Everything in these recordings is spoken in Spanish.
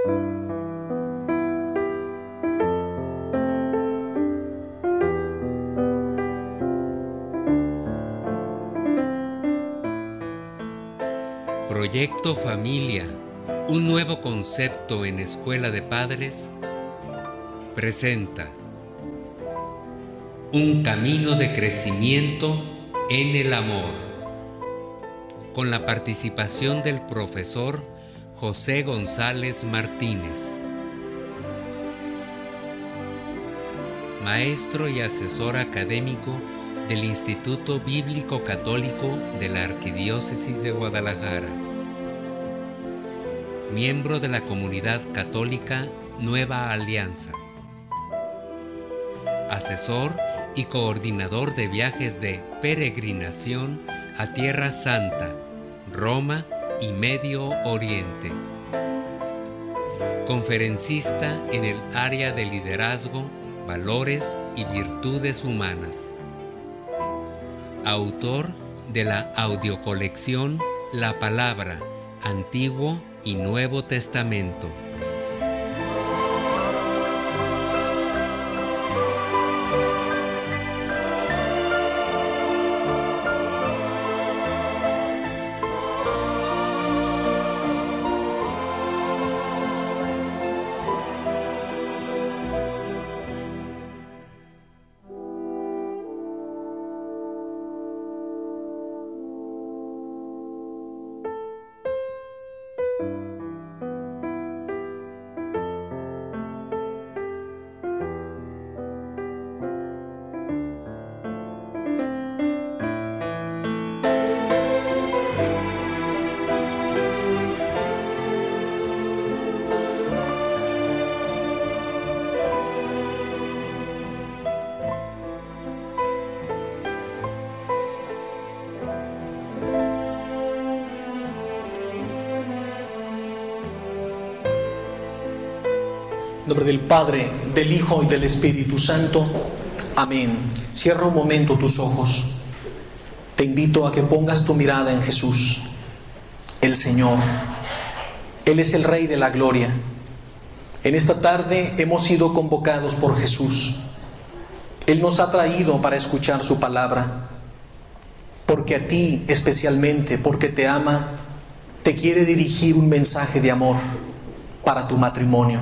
Proyecto Familia, un nuevo concepto en Escuela de Padres, presenta un camino de crecimiento en el amor, con la participación del profesor José González Martínez, maestro y asesor académico del Instituto Bíblico Católico de la Arquidiócesis de Guadalajara, miembro de la Comunidad Católica Nueva Alianza, asesor y coordinador de viajes de peregrinación a Tierra Santa, Roma y Medio Oriente, conferencista en el área de liderazgo, valores y virtudes humanas, autor de la audiocolección La Palabra, Antiguo y Nuevo Testamento. En nombre del Padre, del Hijo y del Espíritu Santo. Amén. Cierra un momento tus ojos. Te invito a que pongas tu mirada en Jesús, el Señor. Él es el Rey de la Gloria. En esta tarde hemos sido convocados por Jesús. Él nos ha traído para escuchar su palabra, porque a ti especialmente, porque te ama, te quiere dirigir un mensaje de amor para tu matrimonio.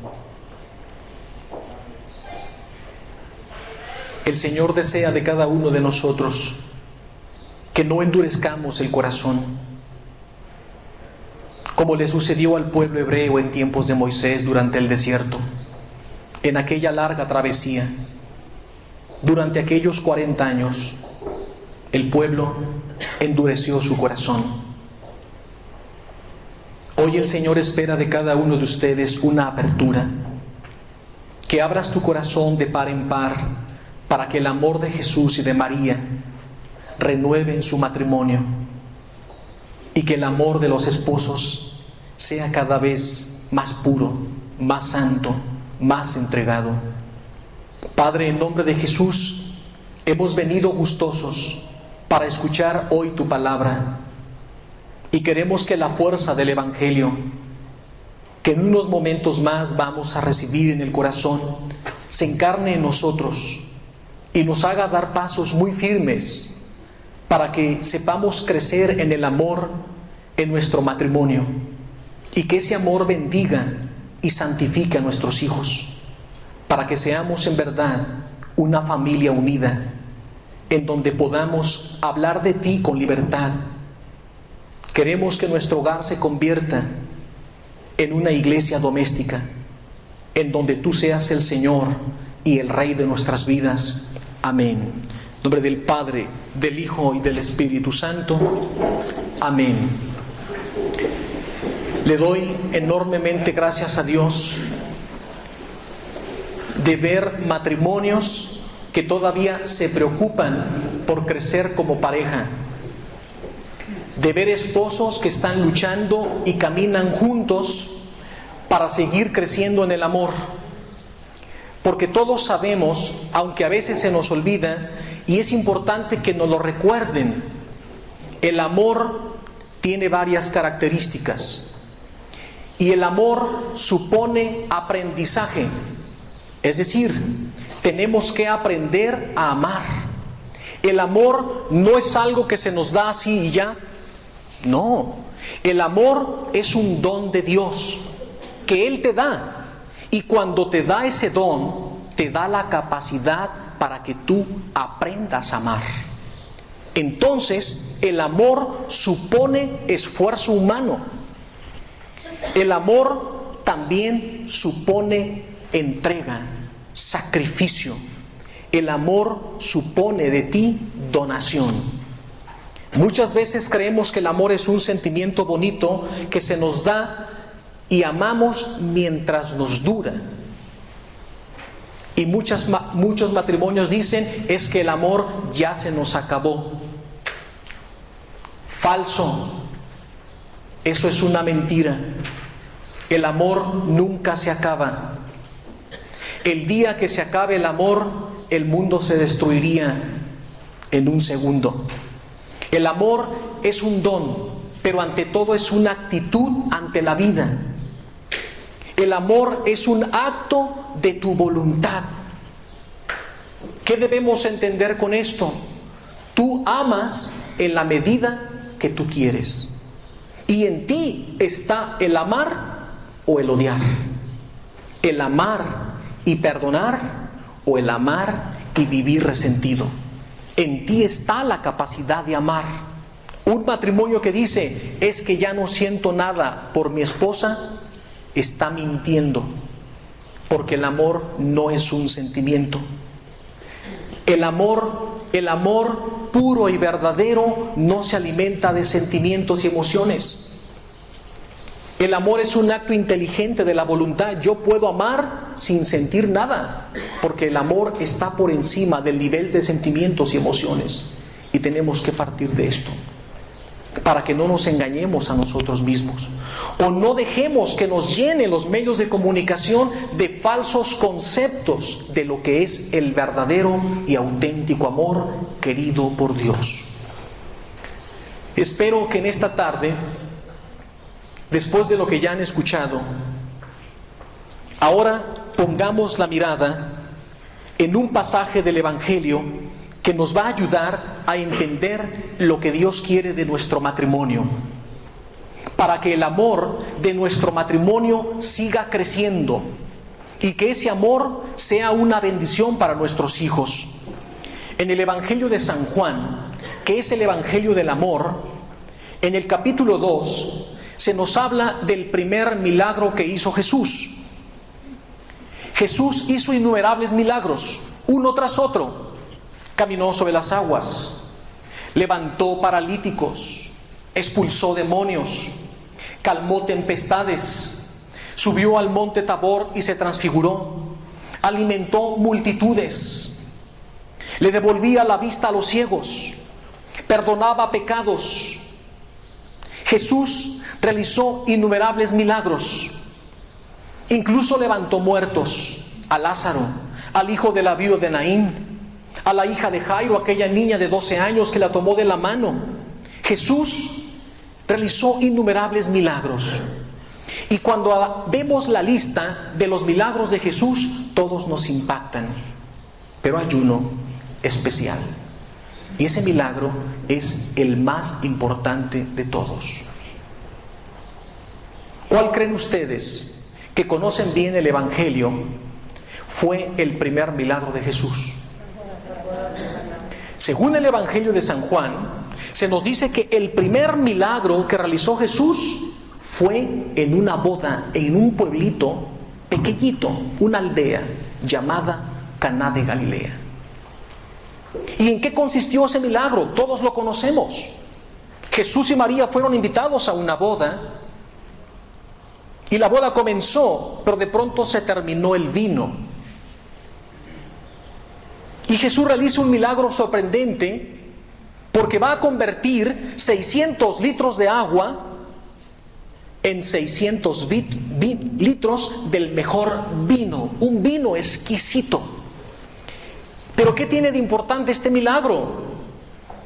El Señor desea de cada uno de nosotros que no endurezcamos el corazón, como le sucedió al pueblo hebreo en tiempos de Moisés durante el desierto, en aquella larga travesía. Durante aquellos 40 años, el pueblo endureció su corazón. Hoy el Señor espera de cada uno de ustedes una apertura, que abras tu corazón de par en par, para que el amor de Jesús y de María renueven su matrimonio y que el amor de los esposos sea cada vez más puro, más santo, más entregado. Padre, en nombre de Jesús, hemos venido gustosos para escuchar hoy tu palabra y queremos que la fuerza del Evangelio, que en unos momentos más vamos a recibir en el corazón, se encarne en nosotros y nos haga dar pasos muy firmes para que sepamos crecer en el amor en nuestro matrimonio y que ese amor bendiga y santifique a nuestros hijos, para que seamos en verdad una familia unida en donde podamos hablar de ti con libertad. Queremos que nuestro hogar se convierta en una iglesia doméstica en donde tú seas el Señor y el Rey de nuestras vidas. Amén. En nombre del Padre, del Hijo y del Espíritu Santo. Amén. Le doy enormemente gracias a Dios de ver matrimonios que todavía se preocupan por crecer como pareja, de ver esposos que están luchando y caminan juntos para seguir creciendo en el amor. Porque todos sabemos, aunque a veces se nos olvida, y es importante que nos lo recuerden, el amor tiene varias características. Y el amor supone aprendizaje. Es decir, tenemos que aprender a amar. El amor no es algo que se nos da así y ya. No, el amor es un don de Dios que Él te da. Y cuando te da ese don, te da la capacidad para que tú aprendas a amar. Entonces, el amor supone esfuerzo humano. El amor también supone entrega, sacrificio. El amor supone de ti donación. Muchas veces creemos que el amor es un sentimiento bonito que se nos da y amamos mientras nos dura. Y muchos matrimonios dicen, es que el amor ya se nos acabó. Falso. Eso es una mentira. El amor nunca se acaba. El día que se acabe el amor, el mundo se destruiría en un segundo. El amor es un don, pero ante todo es una actitud ante la vida. El amor es un acto de tu voluntad. ¿Qué debemos entender con esto? Tú amas en la medida que tú quieres. Y en ti está el amar o el odiar. El amar y perdonar o el amar y vivir resentido. En ti está la capacidad de amar. Un matrimonio que dice, es que ya no siento nada por mi esposa, está mintiendo, porque el amor no es un sentimiento. El amor puro y verdadero no se alimenta de sentimientos y emociones. El amor es un acto inteligente de la voluntad. Yo puedo amar sin sentir nada, porque el amor está por encima del nivel de sentimientos y emociones. Y tenemos que partir de esto, para que no nos engañemos a nosotros mismos, o no dejemos que nos llenen los medios de comunicación de falsos conceptos de lo que es el verdadero y auténtico amor querido por Dios. Espero que en esta tarde, después de lo que ya han escuchado, ahora pongamos la mirada en un pasaje del Evangelio que nos va a ayudar a entender lo que Dios quiere de nuestro matrimonio, para que el amor de nuestro matrimonio siga creciendo y que ese amor sea una bendición para nuestros hijos. En el Evangelio de San Juan, que es el Evangelio del amor, en el capítulo 2 se nos habla del primer milagro que hizo Jesús. Jesús hizo innumerables milagros, uno tras otro. Caminó sobre las aguas, levantó paralíticos, expulsó demonios, calmó tempestades, subió al monte Tabor y se transfiguró, alimentó multitudes, le devolvía la vista a los ciegos, perdonaba pecados. Jesús realizó innumerables milagros, incluso levantó muertos, a Lázaro, al hijo de la viuda de Naín, a la hija de Jairo, aquella niña de 12 años que la tomó de la mano. Jesús realizó innumerables milagros. Y cuando vemos la lista de los milagros de Jesús, todos nos impactan. Pero hay uno especial. Y ese milagro es el más importante de todos. ¿Cuál creen ustedes, que conocen bien el Evangelio, fue el primer milagro de Jesús? Según el Evangelio de San Juan, se nos dice que el primer milagro que realizó Jesús fue en una boda, en un pueblito pequeñito, una aldea llamada Caná de Galilea. ¿Y en qué consistió ese milagro? Todos lo conocemos. Jesús y María fueron invitados a una boda y la boda comenzó, pero de pronto se terminó el vino. Y Jesús realiza un milagro sorprendente, porque va a convertir 600 litros de agua en 600 litros del mejor vino, un vino exquisito. Pero ¿qué tiene de importante este milagro?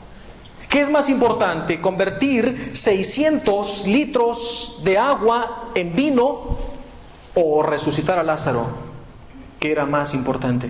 ¿Qué es más importante? ¿Convertir 600 litros de agua en vino o resucitar a Lázaro? ¿Qué era más importante?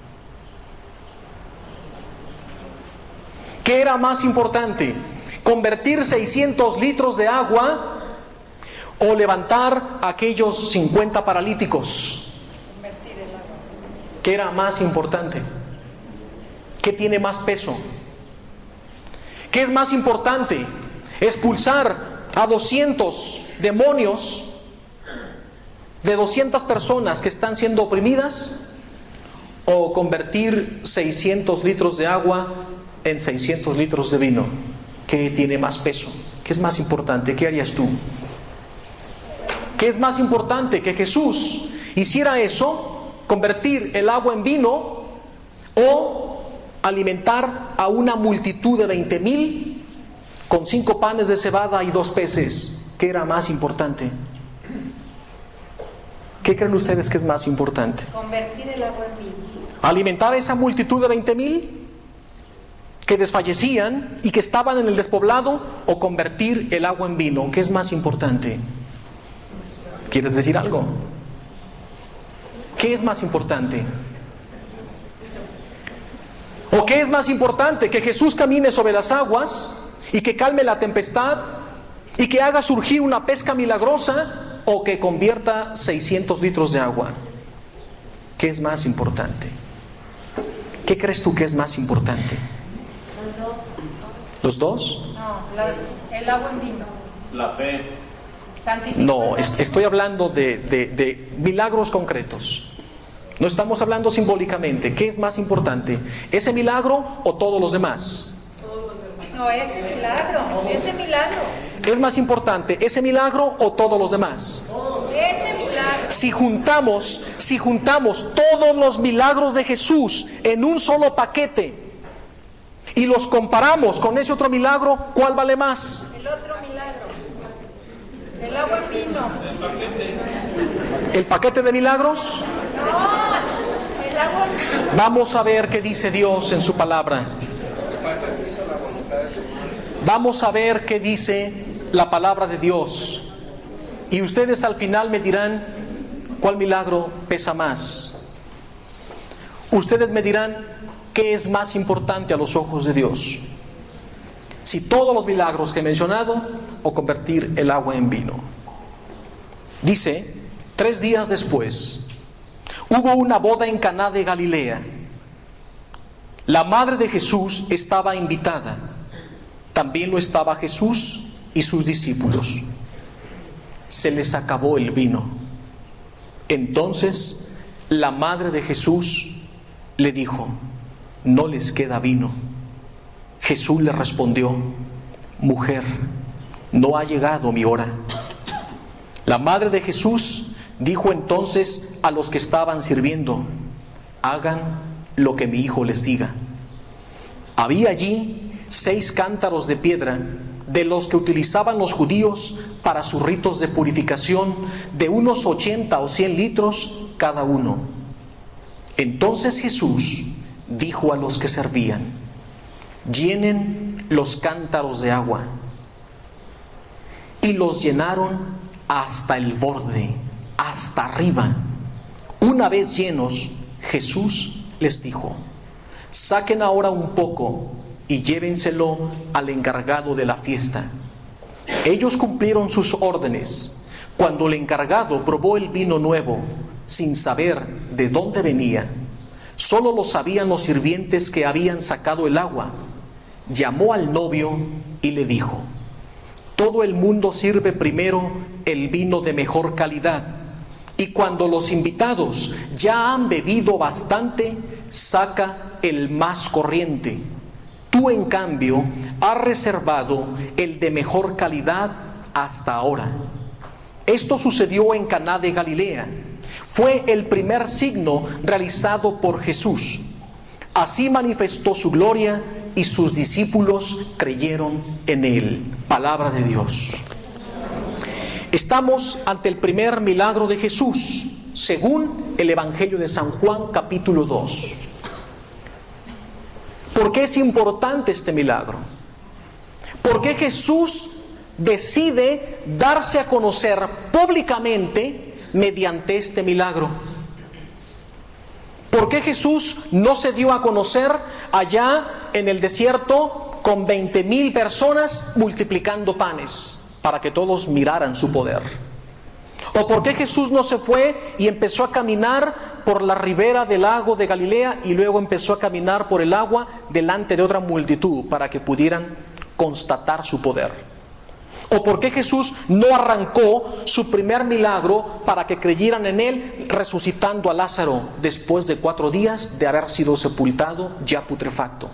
¿Qué era más importante? ¿Convertir 600 litros de agua o levantar a aquellos 50 paralíticos? ¿Qué era más importante? ¿Qué tiene más peso? ¿Qué es más importante? ¿Expulsar a 200 demonios de 200 personas que están siendo oprimidas? ¿O convertir 600 litros de agua en 600 litros de vino? ¿Qué tiene más peso? ¿Qué es más importante? ¿Qué harías tú? ¿Qué es más importante? ¿Que Jesús hiciera eso, convertir el agua en vino, o alimentar a una multitud de 20,000 con 5 panes de cebada y 2 peces? ¿Qué era más importante? ¿Qué creen ustedes que es más importante? Convertir el agua en vino. ¿Alimentar a esa multitud de 20,000 que desfallecían y que estaban en el despoblado, o convertir el agua en vino? ¿Qué es más importante? ¿Quieres decir algo? ¿Qué es más importante? ¿O qué es más importante? ¿Que Jesús camine sobre las aguas y que calme la tempestad y que haga surgir una pesca milagrosa, o que convierta 600 litros de agua? ¿Qué es más importante? ¿Qué crees tú que es más importante? ¿Los dos? No, el agua en vino. La fe. No, estoy hablando de milagros concretos. No estamos hablando simbólicamente. ¿Qué es más importante? ¿Ese milagro o todos los demás? No, ese milagro. ¿Es más importante ese milagro o todos los demás? Ese milagro. Si juntamos todos los milagros de Jesús en un solo paquete y los comparamos con ese otro milagro, ¿cuál vale más? El otro milagro. El agua en vino. ¿El paquete de milagros? No, el agua en vino. Vamos a ver qué dice Dios en su palabra. Vamos a ver qué dice la palabra de Dios. Y ustedes al final me dirán cuál milagro pesa más. Ustedes me dirán qué es más importante a los ojos de Dios. Si todos los milagros que he mencionado, o convertir el agua en vino. Dice, 3 días después, hubo una boda en Caná de Galilea. La madre de Jesús estaba invitada. También lo estaba Jesús y sus discípulos. Se les acabó el vino. Entonces la madre de Jesús le dijo: no les queda vino. Jesús le respondió: mujer, no ha llegado mi hora. La madre de Jesús dijo entonces a los que estaban sirviendo: hagan lo que mi hijo les diga. Había allí 6 cántaros de piedra, de los que utilizaban los judíos para sus ritos de purificación, de unos 80 o 100 litros cada uno. Entonces Jesús dijo a los que servían: llenen los cántaros de agua. Y los llenaron hasta el borde, hasta arriba. Una vez llenos, Jesús les dijo: saquen ahora un poco y llévenselo al encargado de la fiesta. Ellos cumplieron sus órdenes. Cuando el encargado probó el vino nuevo, sin saber de dónde venía, solo lo sabían los sirvientes que habían sacado el agua, llamó al novio y le dijo: todo el mundo sirve primero el vino de mejor calidad, y cuando los invitados ya han bebido bastante, saca el más corriente. Tú, en cambio, has reservado el de mejor calidad hasta ahora. Esto sucedió en Caná de Galilea. Fue el primer signo realizado por Jesús. Así manifestó su gloria y sus discípulos creyeron en él. Palabra de Dios. Estamos ante el primer milagro de Jesús, según el Evangelio de San Juan, capítulo 2. ¿Por qué es importante este milagro? ¿Por qué Jesús decide darse a conocer públicamente mediante este milagro. ¿Por qué Jesús no se dio a conocer allá en el desierto con 20,000 personas multiplicando panes para que todos miraran su poder? ¿O por qué Jesús no se fue y empezó a caminar por la ribera del lago de Galilea y luego empezó a caminar por el agua delante de otra multitud para que pudieran constatar su poder? ¿O por qué Jesús no arrancó su primer milagro para que creyeran en Él, resucitando a Lázaro después de 4 días de haber sido sepultado ya putrefacto?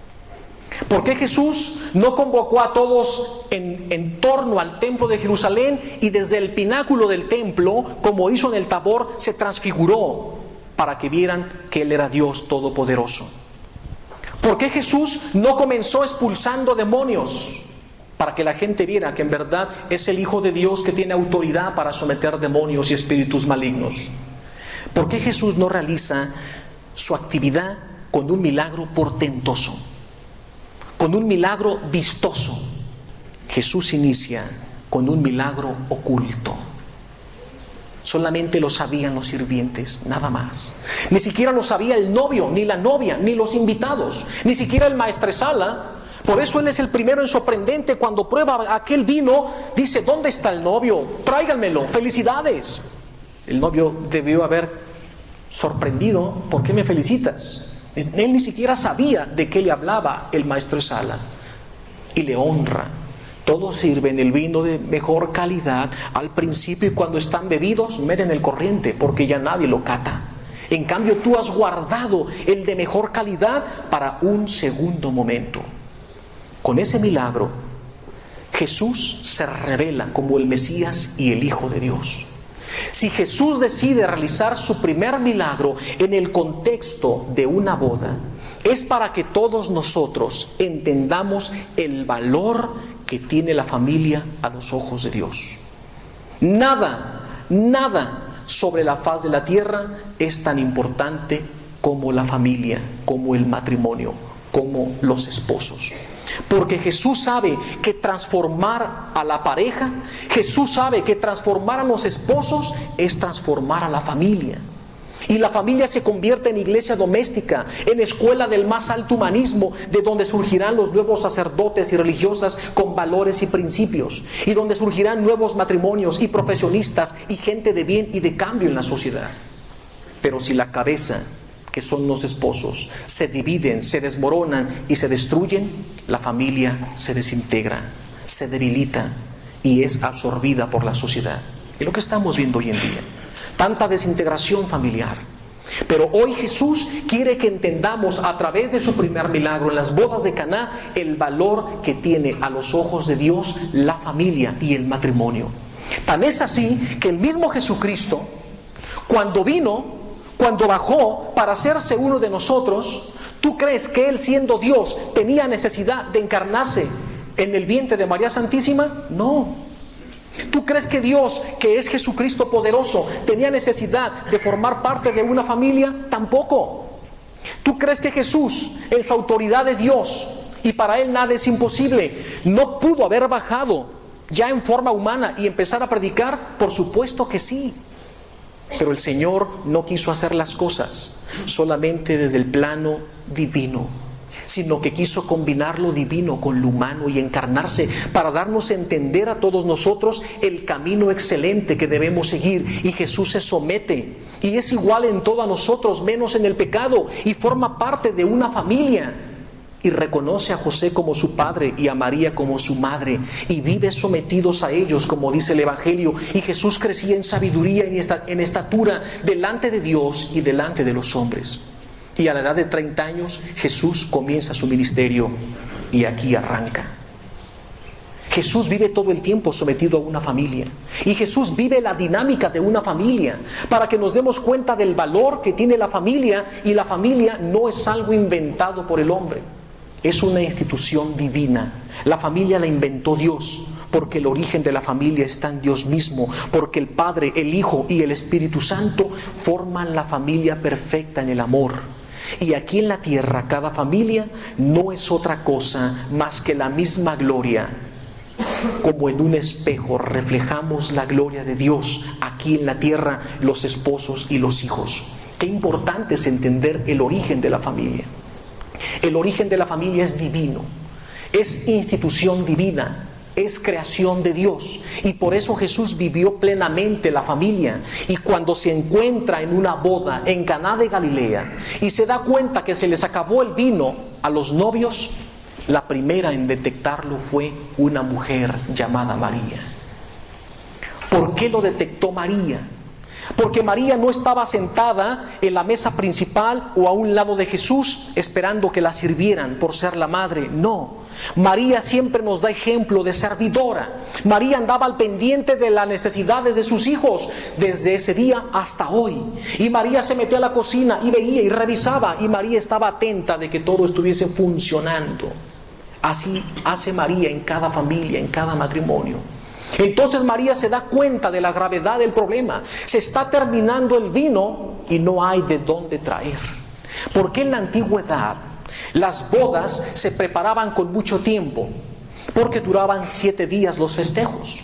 ¿Por qué Jesús no convocó a todos en torno al templo de Jerusalén y desde el pináculo del templo, como hizo en el Tabor, se transfiguró para que vieran que Él era Dios Todopoderoso? ¿Por qué Jesús no comenzó expulsando demonios para que la gente viera que en verdad es el Hijo de Dios que tiene autoridad para someter demonios y espíritus malignos? ¿Por qué Jesús no realiza su actividad con un milagro portentoso, con un milagro vistoso? Jesús inicia con un milagro oculto. Solamente lo sabían los sirvientes, nada más. Ni siquiera lo sabía el novio, ni la novia, ni los invitados, ni siquiera el maestresala. Por eso él es el primero en sorprendente. Cuando prueba aquel vino, dice: ¿dónde está el novio? Tráiganmelo, felicidades. El novio debió haber sorprendido: ¿por qué me felicitas? Él ni siquiera sabía de qué le hablaba el maestresala. Y le honra. Todos sirven el vino de mejor calidad al principio, y cuando están bebidos meten el corriente porque ya nadie lo cata. En cambio tú has guardado el de mejor calidad para un segundo momento. Con ese milagro Jesús se revela como el Mesías y el Hijo de Dios. Si Jesús decide realizar su primer milagro en el contexto de una boda, es para que todos nosotros entendamos el valor que tiene la familia a los ojos de Dios. Nada sobre la faz de la tierra es tan importante como la familia, como el matrimonio, como los esposos. Porque Jesús sabe que transformar a la pareja, Jesús sabe que transformar a los esposos es transformar a la familia. Y la familia se convierte en iglesia doméstica, en escuela del más alto humanismo, de donde surgirán los nuevos sacerdotes y religiosas con valores y principios, y donde surgirán nuevos matrimonios y profesionistas y gente de bien y de cambio en la sociedad. Pero si la cabeza, que son los esposos, se dividen, se desmoronan y se destruyen, la familia se desintegra, se debilita y es absorbida por la sociedad. Y lo que estamos viendo hoy en día, tanta desintegración familiar. Pero hoy Jesús quiere que entendamos a través de su primer milagro en las bodas de Caná el valor que tiene a los ojos de Dios la familia y el matrimonio. Tan es así que el mismo Jesucristo, cuando bajó para hacerse uno de nosotros, ¿tú crees que Él, siendo Dios, tenía necesidad de encarnarse en el vientre de María Santísima? No. ¿Tú crees que Dios, que es Jesucristo poderoso, tenía necesidad de formar parte de una familia? Tampoco. ¿Tú crees que Jesús, en su autoridad de Dios, y para Él nada es imposible, no pudo haber bajado ya en forma humana y empezar a predicar? Por supuesto que sí. Pero el Señor no quiso hacer las cosas solamente desde el plano divino, sino que quiso combinar lo divino con lo humano y encarnarse para darnos a entender a todos nosotros el camino excelente que debemos seguir. Y Jesús se somete y es igual en todo a nosotros, menos en el pecado, y forma parte de una familia. Y reconoce a José como su padre y a María como su madre, y vive sometidos a ellos, como dice el Evangelio. Y Jesús crecía en sabiduría y en estatura delante de Dios y delante de los hombres. Y a la edad de 30 años Jesús comienza su ministerio, y aquí arranca. Jesús vive todo el tiempo sometido a una familia, y Jesús vive la dinámica de una familia para que nos demos cuenta del valor que tiene la familia. Y la familia no es algo inventado por el hombre, es una institución divina. La familia la inventó Dios, porque el origen de la familia está en Dios mismo, porque el Padre, el Hijo y el Espíritu Santo forman la familia perfecta en el amor. Y aquí en la tierra cada familia no es otra cosa más que la misma gloria como en un espejo reflejamos la gloria de Dios aquí en la tierra, los esposos y los hijos. Qué importante es entender el origen de la familia. El origen de la familia es divino, es institución divina, es creación de Dios, y por eso Jesús vivió plenamente la familia. Y cuando se encuentra en una boda en Caná de Galilea y se da cuenta que se les acabó el vino a los novios, la primera en detectarlo fue una mujer llamada María. ¿Por qué lo detectó María? Porque María no estaba sentada en la mesa principal o a un lado de Jesús esperando que la sirvieran por ser la madre. No, María siempre nos da ejemplo de servidora. María andaba al pendiente de las necesidades de sus hijos desde ese día hasta hoy. Y María se metía a la cocina y veía y revisaba, y María estaba atenta de que todo estuviese funcionando. Así hace María en cada familia, en cada matrimonio. Entonces María se da cuenta de la gravedad del problema. Se está terminando el vino y no hay de dónde traer. Porque en la antigüedad las bodas se preparaban con mucho tiempo, porque duraban 7 días los festejos.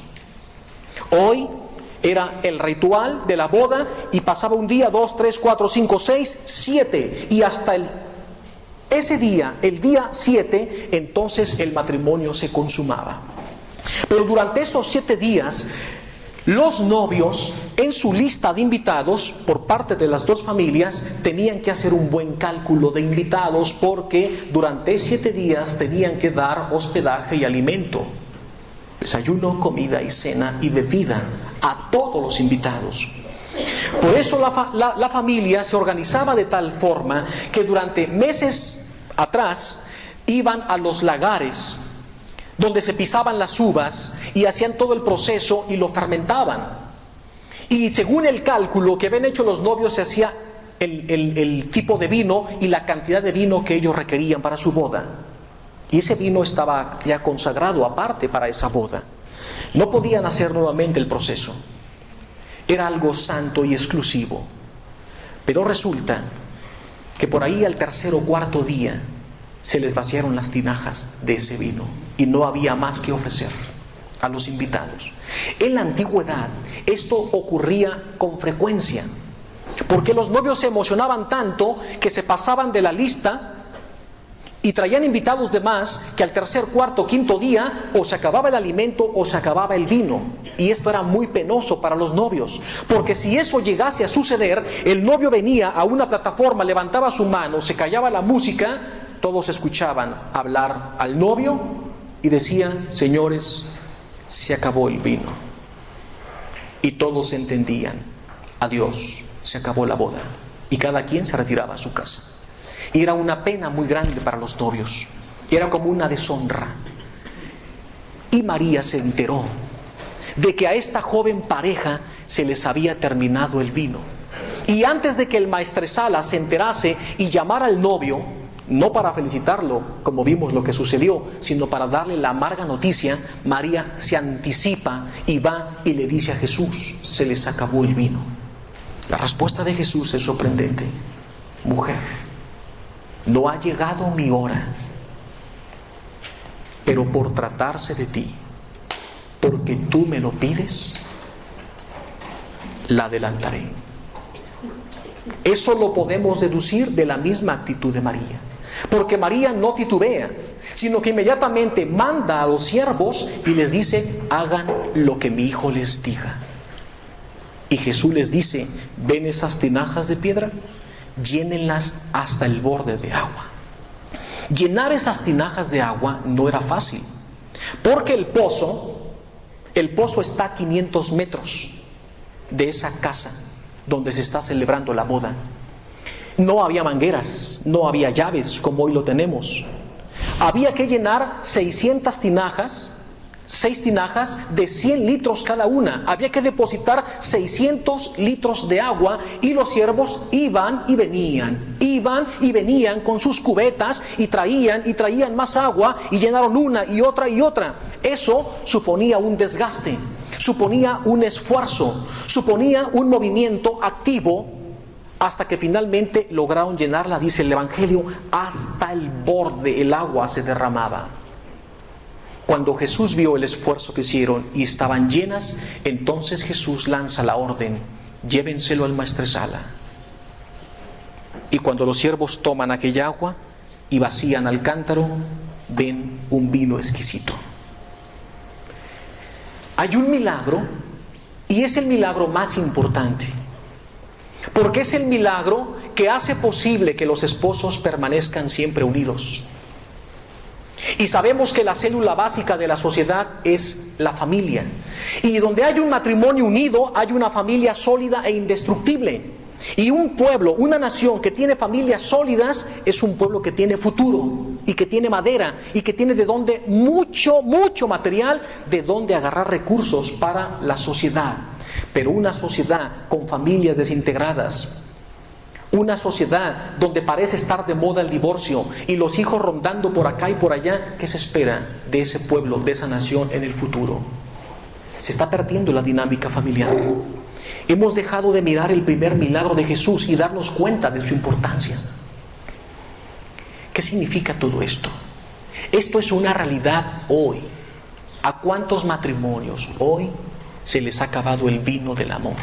Hoy era el ritual de la boda y pasaba un día, 2, 3, 4, 5, 6, 7, y hasta ese día, el día 7, entonces el matrimonio se consumaba. Pero durante esos 7 días, los novios, en su lista de invitados, por parte de las dos familias, tenían que hacer un buen cálculo de invitados, porque durante 7 días tenían que dar hospedaje y alimento, desayuno, comida y cena y bebida a todos los invitados. Por eso la familia se organizaba de tal forma que durante meses atrás iban a los lagares donde se pisaban las uvas y hacían todo el proceso y lo fermentaban. Y según el cálculo que habían hecho los novios, se hacía el tipo de vino y la cantidad de vino que ellos requerían para su boda. Y ese vino estaba ya consagrado aparte para esa boda. No podían hacer nuevamente el proceso. Era algo santo y exclusivo. Pero resulta que por ahí al 3er o 4 día se les vaciaron las tinajas de ese vino y no había más que ofrecer a los invitados. En la antigüedad esto ocurría con frecuencia, porque los novios se emocionaban tanto que se pasaban de la lista y traían invitados de más, que al 3er, 4º, 5º día o se acababa el alimento o se acababa el vino. Y esto era muy penoso para los novios, porque si eso llegase a suceder, el novio venía a una plataforma, levantaba su mano, se callaba la música, todos escuchaban hablar al novio y decían: señores, se acabó el vino. Y todos entendían: adiós, se acabó la boda. Y cada quien se retiraba a su casa. Y era una pena muy grande para los novios. Era como una deshonra. Y María se enteró de que a esta joven pareja se les había terminado el vino. Y antes de que el maestresala se enterase y llamara al novio, no para felicitarlo, como vimos lo que sucedió, sino para darle la amarga noticia, María se anticipa y va y le dice a Jesús: se les acabó el vino. La respuesta de Jesús es sorprendente: mujer, no ha llegado mi hora, pero por tratarse de ti, porque tú me lo pides, la adelantaré. Eso lo podemos deducir de la misma actitud de María, porque María no titubea, sino que inmediatamente manda a los siervos y les dice: hagan lo que mi hijo les diga. Y Jesús les dice: ¿ven esas tinajas de piedra? Llénenlas hasta el borde de agua. Llenar esas tinajas de agua no era fácil, porque el pozo está a 500 metros de esa casa donde se está celebrando la boda. No había mangueras, no había llaves como hoy lo tenemos. Había que llenar 600 tinajas, 6 tinajas de 100 litros cada una. Había que depositar 600 litros de agua, y los siervos iban y venían con sus cubetas y traían más agua, y llenaron una y otra y otra. Eso suponía un desgaste, suponía un esfuerzo, suponía un movimiento activo, hasta que finalmente lograron llenarla. Dice el Evangelio: hasta el borde el agua se derramaba. Cuando Jesús vio el esfuerzo que hicieron y estaban llenas, entonces Jesús lanza la orden: llévenselo al maestresala. Y cuando los siervos toman aquella agua y vacían al cántaro, ven un vino exquisito. Hay un milagro, y es el milagro más importante, porque es el milagro que hace posible que los esposos permanezcan siempre unidos. Y sabemos que la célula básica de la sociedad es la familia. Y donde hay un matrimonio unido, hay una familia sólida e indestructible. Y un pueblo, una nación que tiene familias sólidas, es un pueblo que tiene futuro, y que tiene madera, y que tiene de donde mucho material, de donde agarrar recursos para la sociedad. Pero una sociedad con familias desintegradas, una sociedad donde parece estar de moda el divorcio y los hijos rondando por acá y por allá, ¿qué se espera de ese pueblo, de esa nación en el futuro? Se está perdiendo la dinámica familiar. Hemos dejado de mirar el primer milagro de Jesús y darnos cuenta de su importancia. ¿Qué significa todo esto? Esto es una realidad hoy. ¿A cuántos matrimonios hoy se les ha acabado el vino del amor?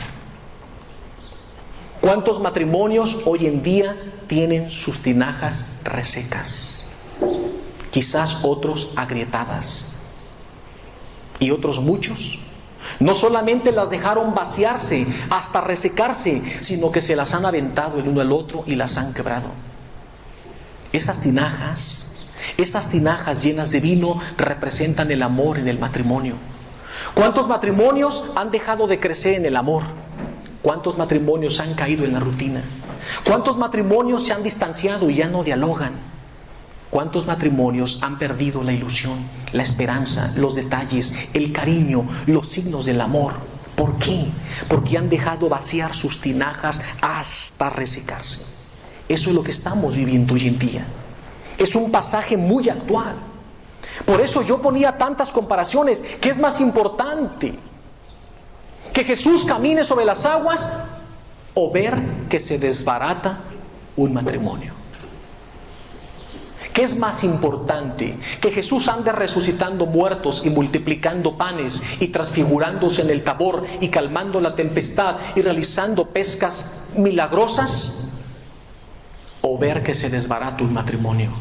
¿Cuántos matrimonios hoy en día tienen sus tinajas resecas? Quizás otros agrietadas. Y otros muchos no solamente las dejaron vaciarse hasta resecarse, sino que se las han aventado el uno al otro y las han quebrado. Esas tinajas llenas de vino representan el amor en el matrimonio. ¿Cuántos matrimonios han dejado de crecer en el amor? ¿Cuántos matrimonios han caído en la rutina? ¿Cuántos matrimonios se han distanciado y ya no dialogan? ¿Cuántos matrimonios han perdido la ilusión, la esperanza, los detalles, el cariño, los signos del amor? ¿Por qué? Porque han dejado vaciar sus tinajas hasta resecarse. Eso es lo que estamos viviendo hoy en día. Es un pasaje muy actual. Por eso yo ponía tantas comparaciones. ¿Qué es más importante? ¿Que Jesús camine sobre las aguas o ver que se desbarata un matrimonio? ¿Qué es más importante? ¿Que Jesús ande resucitando muertos y multiplicando panes y transfigurándose en el Tabor y calmando la tempestad y realizando pescas milagrosas? ¿O ver que se desbarata un matrimonio?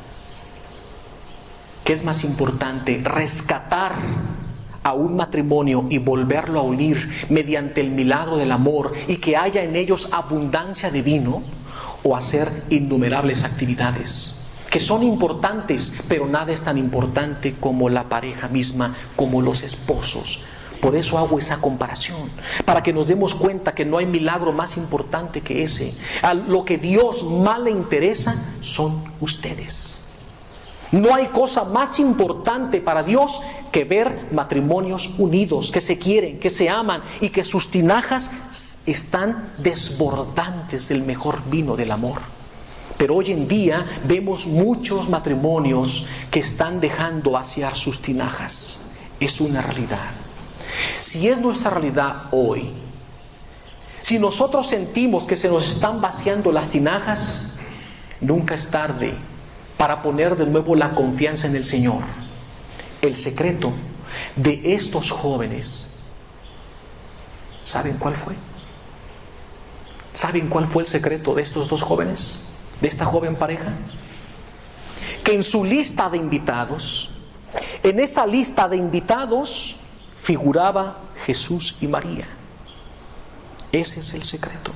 ¿Qué es más importante? ¿Rescatar a un matrimonio y volverlo a unir mediante el milagro del amor y que haya en ellos abundancia de vino? ¿O hacer innumerables actividades que son importantes, pero nada es tan importante como la pareja misma, como los esposos? Por eso hago esa comparación, para que nos demos cuenta que no hay milagro más importante que ese. A lo que Dios más le interesa son ustedes. No hay cosa más importante para Dios que ver matrimonios unidos, que se quieren, que se aman y que sus tinajas están desbordantes del mejor vino del amor. Pero hoy en día vemos muchos matrimonios que están dejando vaciar sus tinajas. Es una realidad. Si es nuestra realidad hoy, si nosotros sentimos que se nos están vaciando las tinajas, nunca es tarde para poner de nuevo la confianza en el Señor. El secreto de estos jóvenes, ¿saben cuál fue? ¿Saben cuál fue el secreto de estos dos jóvenes? De esta joven pareja, que en su lista de invitados, en esa lista de invitados figuraba Jesús y María. Ese es el secreto.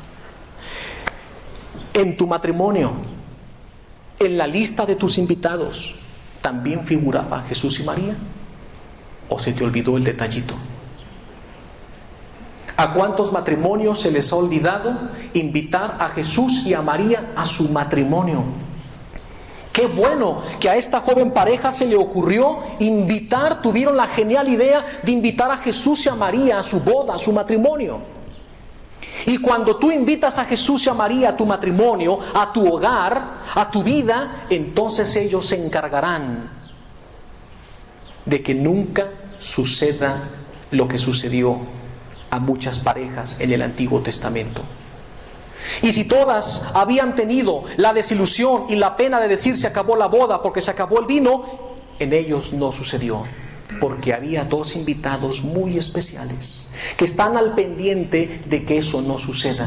En tu matrimonio, en la lista de tus invitados, ¿también figuraba Jesús y María? ¿O se te olvidó el detallito? ¿A cuántos matrimonios se les ha olvidado invitar a Jesús y a María a su matrimonio? Qué bueno que a esta joven pareja se le ocurrió invitar, tuvieron la genial idea de invitar a Jesús y a María a su boda, a su matrimonio. Y cuando tú invitas a Jesús y a María a tu matrimonio, a tu hogar, a tu vida, entonces ellos se encargarán de que nunca suceda lo que sucedió a muchas parejas en el Antiguo Testamento. Y si todas habían tenido la desilusión y la pena de decir se acabó la boda porque se acabó el vino, En ellos no sucedió, porque había dos invitados muy especiales que están al pendiente de que eso no suceda.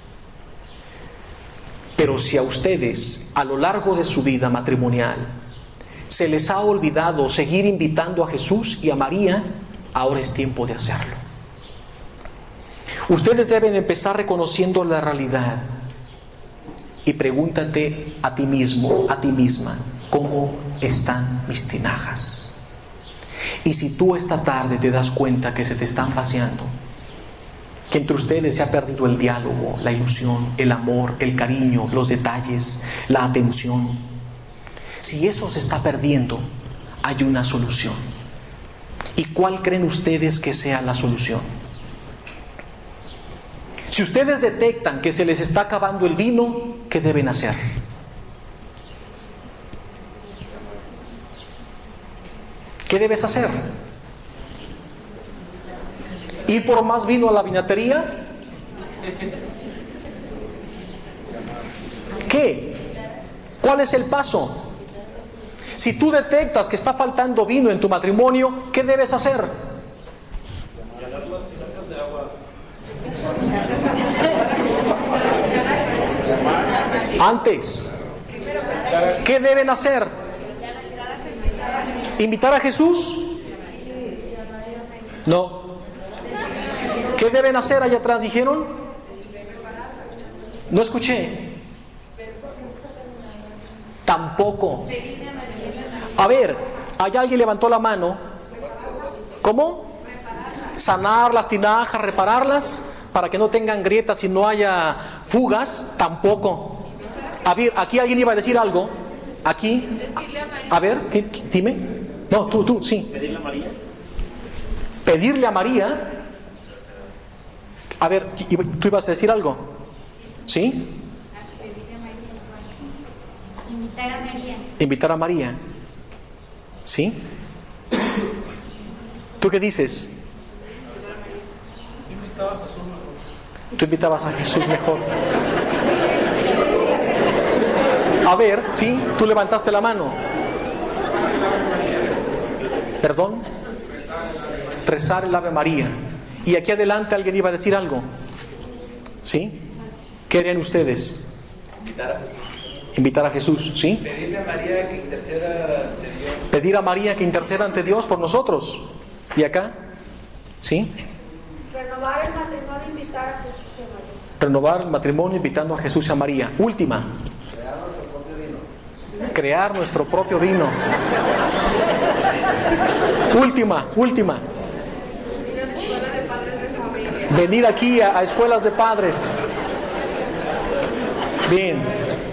Pero si a ustedes, a lo largo de su vida matrimonial, se les ha olvidado seguir invitando a Jesús y a María, ahora es tiempo de hacerlo. Ustedes deben empezar reconociendo la realidad y pregúntate a ti mismo, a ti misma, ¿cómo están mis tinajas? Y si tú esta tarde te das cuenta que se te están vaciando, que entre ustedes se ha perdido el diálogo, la ilusión, el amor, el cariño, los detalles, la atención, si eso se está perdiendo, hay una solución. ¿Y cuál creen ustedes que sea la solución? Si ustedes detectan que se les está acabando el vino, ¿qué deben hacer? ¿Qué debes hacer? ¿Ir por más vino a la vinatería? ¿Qué? ¿Cuál es el paso? Si tú detectas que está faltando vino en tu matrimonio, ¿qué debes hacer? Antes, ¿qué deben hacer? ¿Invitar a Jesús? No. ¿Qué deben hacer allá atrás? ¿Dijeron? No escuché. Tampoco. A ver, allá alguien levantó la mano. ¿Cómo? Sanar las tinajas, repararlas, para que no tengan grietas y no haya fugas. Tampoco. A ver, aquí alguien iba a decir algo. Aquí. A ver, dime. No, tú, sí. ¿Pedirle a María? ¿Pedirle a María? A ver, ¿tú ibas a decir algo? ¿Sí? Invitar a María. Invitar a María. ¿Sí? ¿Tú qué dices? Tú invitabas a Jesús mejor. A ver, ¿sí? Tú levantaste la mano. ¿Perdón? Rezar el Ave María. Y aquí adelante alguien iba a decir algo. ¿Sí? ¿Qué harían ustedes? Invitar a Jesús. Invitar a Jesús, ¿sí? Pedirle a María que interceda ante Dios. Pedir a María que interceda ante Dios por nosotros. ¿Y acá? ¿Sí? Renovar el matrimonio, invitar a Jesús y a María. Renovar el matrimonio invitando a Jesús y a María. Última. Crear nuestro propio vino. Última. Venir aquí a escuelas de padres. Bien.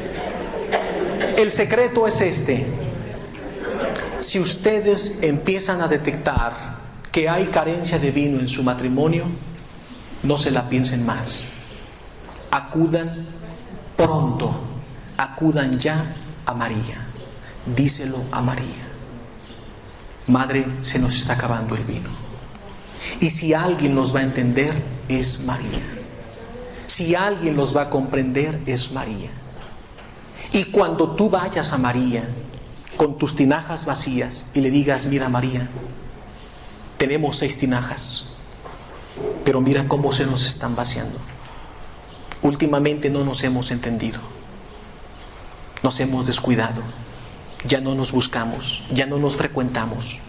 El secreto es este. Si ustedes empiezan a detectar que hay carencia de vino en su matrimonio, no se la piensen más. Acudan pronto. Acudan ya a María. Díselo a María. Madre, se nos está acabando el vino. Y si alguien nos va a entender, es María. Si alguien los va a comprender, es María. Y cuando tú vayas a María con tus tinajas vacías y le digas, mira María, tenemos 6 tinajas, pero mira cómo se nos están vaciando. Últimamente no nos hemos entendido. Nos hemos descuidado. Ya no nos buscamos, ya no nos frecuentamos.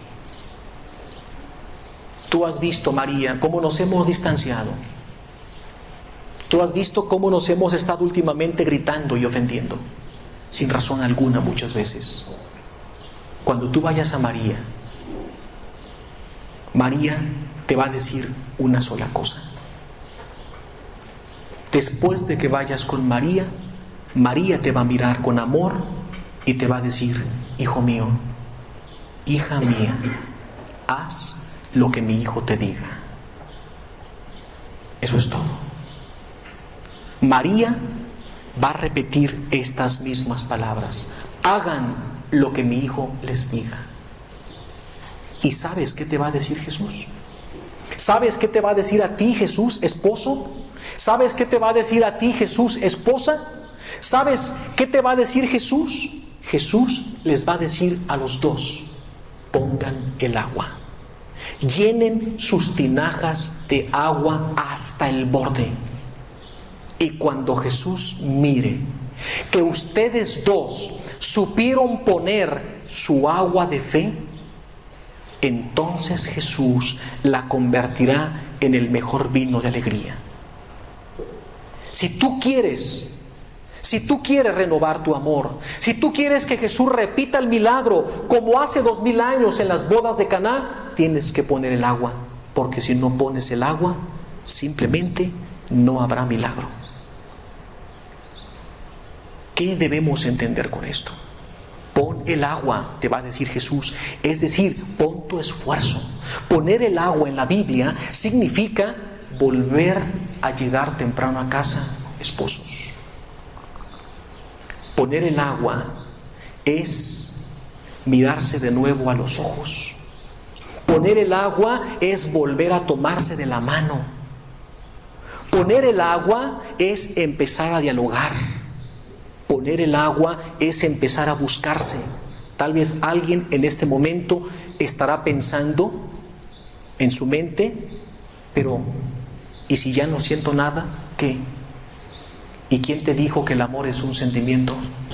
Tú has visto, María, cómo nos hemos distanciado. Tú has visto cómo nos hemos estado últimamente gritando y ofendiendo, sin razón alguna muchas veces. Cuando tú vayas a María, María te va a decir una sola cosa. Después de que vayas con María, María te va a mirar con amor y te va a decir, hijo mío, hija mía, haz lo que mi hijo te diga. Eso es todo. María va a repetir estas mismas palabras. Hagan lo que mi hijo les diga. ¿Y sabes qué te va a decir Jesús? ¿Sabes qué te va a decir a ti Jesús, esposo? ¿Sabes qué te va a decir a ti Jesús, esposa? ¿Sabes qué te va a decir Jesús? Jesús les va a decir a los dos, pongan el agua. Llenen sus tinajas de agua hasta el borde. Y cuando Jesús mire que ustedes dos supieron poner su agua de fe, entonces Jesús la convertirá en el mejor vino de alegría. Si tú quieres renovar tu amor, si tú quieres que Jesús repita el milagro como hace 2000 años en las bodas de Caná, tienes que poner el agua, porque si no pones el agua, simplemente no habrá milagro. ¿Qué debemos entender con esto? Pon el agua, te va a decir Jesús, es decir, pon tu esfuerzo. Poner el agua en la Biblia significa volver a llegar temprano a casa, esposos. Poner el agua es mirarse de nuevo a los ojos. Poner el agua es volver a tomarse de la mano. Poner el agua es empezar a dialogar. Poner el agua es empezar a buscarse. Tal vez alguien en este momento estará pensando en su mente, pero ¿y si ya no siento nada? ¿Qué? ¿Y quién te dijo que el amor es un sentimiento?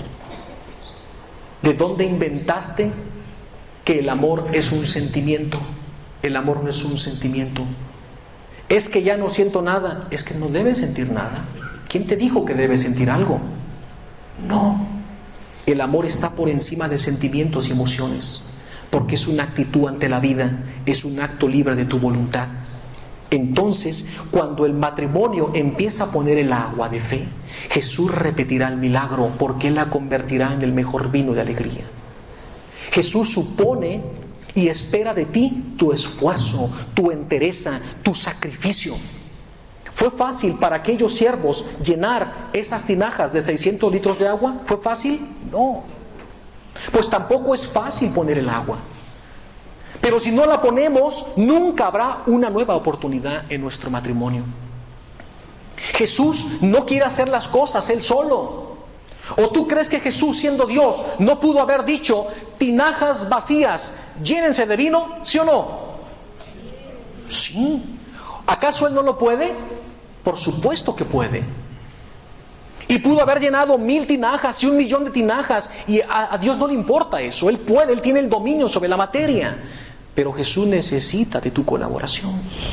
¿De dónde inventaste que el amor es un sentimiento? El amor no es un sentimiento. Es que ya no siento nada. Es que no debes sentir nada. ¿Quién te dijo que debes sentir algo? No. El amor está por encima de sentimientos y emociones, porque es una actitud ante la vida, es un acto libre de tu voluntad. Entonces, cuando el matrimonio empieza a poner el agua de fe, Jesús repetirá el milagro, porque Él la convertirá en el mejor vino de alegría. Jesús supone y espera de ti tu esfuerzo, tu entereza, tu sacrificio. ¿Fue fácil para aquellos siervos llenar esas tinajas de 600 litros de agua? ¿Fue fácil? No. Pues tampoco es fácil poner el agua. Pero si no la ponemos, nunca habrá una nueva oportunidad en nuestro matrimonio. Jesús no quiere hacer las cosas Él solo. ¿O tú crees que Jesús, siendo Dios, no pudo haber dicho, tinajas vacías, llénense de vino? ¿Sí o no? Sí. ¿Acaso Él no lo puede? Por supuesto que puede. Y pudo haber llenado 1000 tinajas y 1,000,000 de tinajas, y a Dios no le importa eso. Él puede, Él tiene el dominio sobre la materia. Pero Jesús necesita de tu colaboración.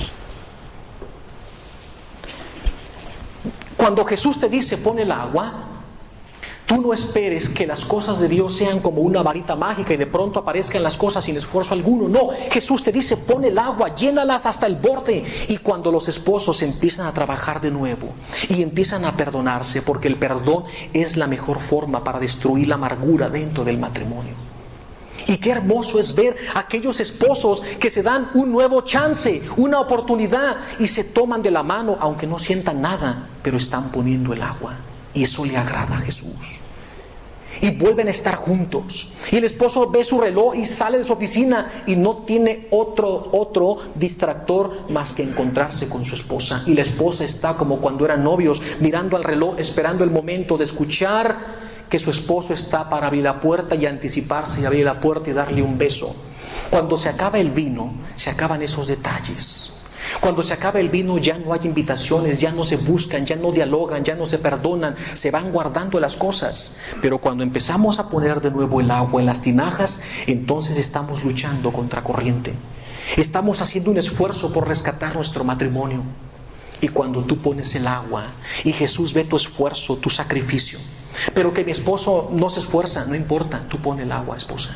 Cuando Jesús te dice pon el agua, tú no esperes que las cosas de Dios sean como una varita mágica y de pronto aparezcan las cosas sin esfuerzo alguno. No, Jesús te dice pon el agua, llénalas hasta el borde. Y cuando los esposos empiezan a trabajar de nuevo y empiezan a perdonarse, porque el perdón es la mejor forma para destruir la amargura dentro del matrimonio. Y qué hermoso es ver a aquellos esposos que se dan un nuevo chance, una oportunidad, y se toman de la mano aunque no sientan nada, pero están poniendo el agua. Y eso le agrada a Jesús. Y vuelven a estar juntos. Y el esposo ve su reloj y sale de su oficina y no tiene otro distractor más que encontrarse con su esposa. Y la esposa está como cuando eran novios, mirando al reloj, esperando el momento de escuchar que su esposo está para abrir la puerta y anticiparse y abrir la puerta y darle un beso. Cuando se acaba el vino, se acaban esos detalles. Cuando se acaba el vino ya no hay invitaciones, ya no se buscan, ya no dialogan, ya no se perdonan, se van guardando las cosas. Pero cuando empezamos a poner de nuevo el agua en las tinajas, entonces estamos luchando contra corriente. Estamos haciendo un esfuerzo por rescatar nuestro matrimonio. Y cuando tú pones el agua y Jesús ve tu esfuerzo, tu sacrificio, pero que mi esposo no se esfuerza, no importa, tú pon el agua, esposa.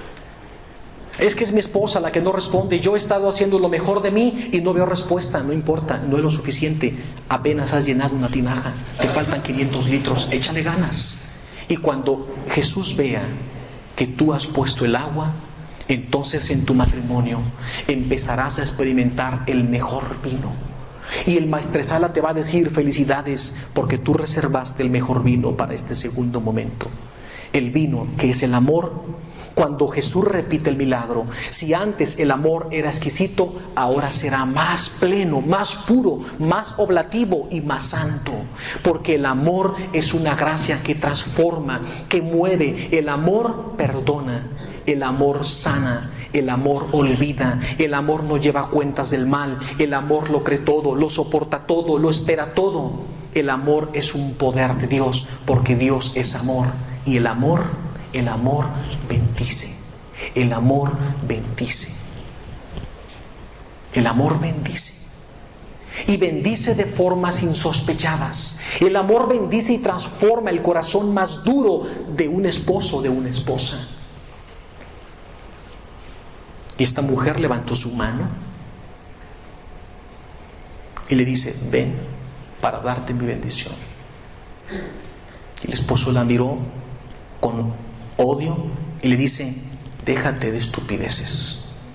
Es que es mi esposa la que no responde, yo he estado haciendo lo mejor de mí y no veo respuesta, no importa, no es lo suficiente, apenas has llenado una tinaja, te faltan 500 litros, échale ganas. Y cuando Jesús vea que tú has puesto el agua, entonces en tu matrimonio empezarás a experimentar el mejor vino. Y el maestresala te va a decir felicidades porque tú reservaste el mejor vino para este segundo momento. El vino que es el amor. Cuando Jesús repite el milagro, si antes el amor era exquisito, ahora será más pleno, más puro, más oblativo y más santo. Porque el amor es una gracia que transforma, que mueve. El amor perdona, el amor sana, El amor olvida, el amor no lleva cuentas del mal, el amor lo cree todo, lo soporta todo, lo espera todo. El amor es un poder de Dios, porque Dios es amor. Y el amor bendice. El amor bendice. El amor bendice. Y bendice de formas insospechadas. El amor bendice y transforma el corazón más duro de un esposo o de una esposa. Y esta mujer levantó su mano y le dice: ven para darte mi bendición. Y el esposo la miró con odio y le dice: déjate de estupideces.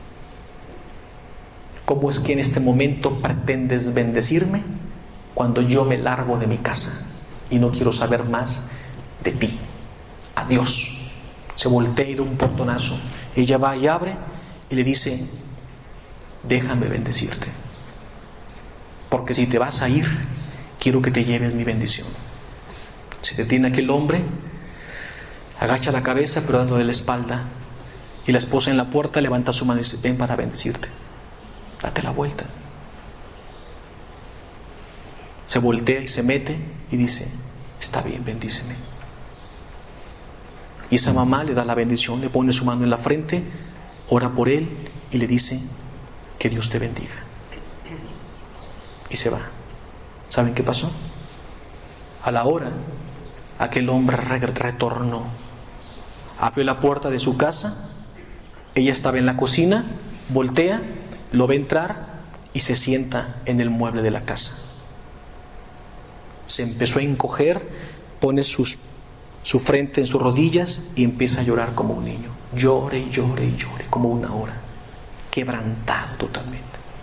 ¿Cómo es que en este momento pretendes bendecirme cuando yo me largo de mi casa y no quiero saber más de ti? Adiós. Se voltea y da un portonazo. Ella va y abre y le dice: déjame bendecirte, porque si te vas a ir, quiero que te lleves mi bendición. Se detiene aquel hombre, agacha la cabeza pero dándole la espalda, y la esposa en la puerta levanta su mano y dice: ven para bendecirte. Date la vuelta. Se voltea y se mete y dice: está bien, bendíceme. Y esa mamá le da la bendición, le pone su mano en la frente, ora por él y le dice: que Dios te bendiga. Y se va. ¿Saben qué pasó? A la hora, aquel hombre retornó, abrió la puerta de su casa, ella estaba en la cocina, voltea, lo ve entrar y se sienta en el mueble de la casa. Se empezó a encoger, pone su frente en sus rodillas y empieza a llorar como un niño. Llore y llore y llore, como una hora, quebrantado totalmente.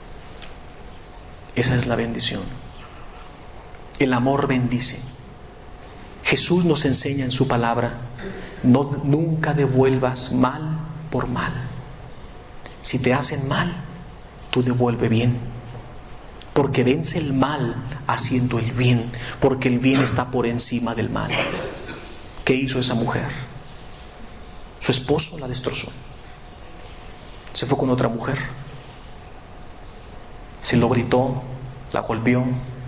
Esa es la bendición. El amor bendice. Jesús nos enseña en su palabra: nunca devuelvas mal por mal. Si te hacen mal, tú devuelve bien, porque vence el mal haciendo el bien, porque el bien está por encima del mal. ¿Qué hizo esa mujer? Su esposo la destrozó, se fue con otra mujer, se lo gritó, la golpeó,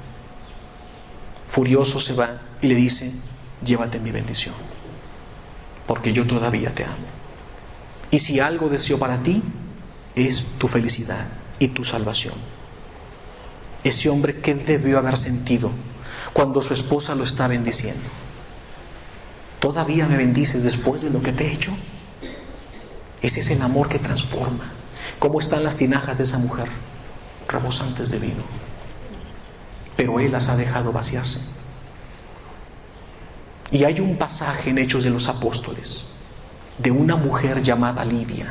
furioso se va y le dice: llévate mi bendición, porque yo todavía te amo, y si algo deseo para ti es tu felicidad y tu salvación. Ese hombre, ¿qué debió haber sentido cuando su esposa lo está bendiciendo? ¿Todavía me bendices después de lo que te he hecho? Ese es el amor que transforma. ¿Cómo están las tinajas de esa mujer? Rebosantes de vino, pero él las ha dejado vaciarse. Y hay un pasaje en Hechos de los Apóstoles de una mujer llamada Lidia,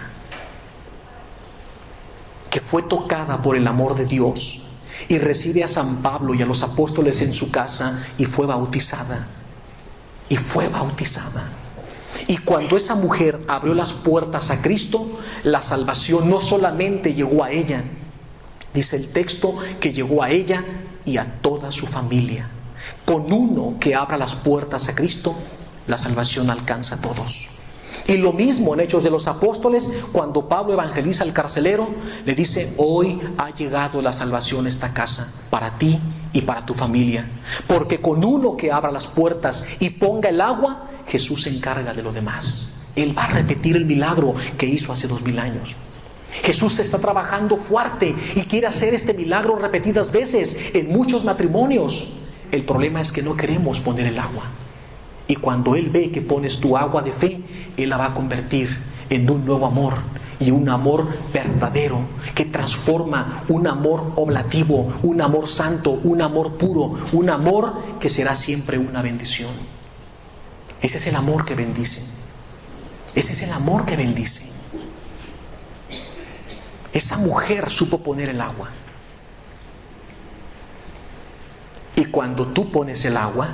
que fue tocada por el amor de Dios y recibe a San Pablo y a los apóstoles en su casa y fue bautizada. Y fue bautizada. Y cuando esa mujer abrió las puertas a Cristo, la salvación no solamente llegó a ella, dice el texto que llegó a ella y a toda su familia. Con uno que abra las puertas a Cristo, la salvación alcanza a todos. Y lo mismo en Hechos de los Apóstoles, cuando Pablo evangeliza al carcelero, le dice: hoy ha llegado la salvación a esta casa, para ti y para tu familia, porque con uno que abra las puertas y ponga el agua, Jesús se encarga de lo demás. Él va a repetir el milagro que hizo hace 2000 años. Jesús está trabajando fuerte y quiere hacer este milagro repetidas veces en muchos matrimonios. El problema es que no queremos poner el agua. Y cuando Él ve que pones tu agua de fe, Él la va a convertir en un nuevo amor, y un amor verdadero que transforma, un amor oblativo, un amor santo, un amor puro, un amor que será siempre una bendición. Ese es el amor que bendice. Ese es el amor que bendice. Esa mujer supo poner el agua. Y cuando tú pones el agua,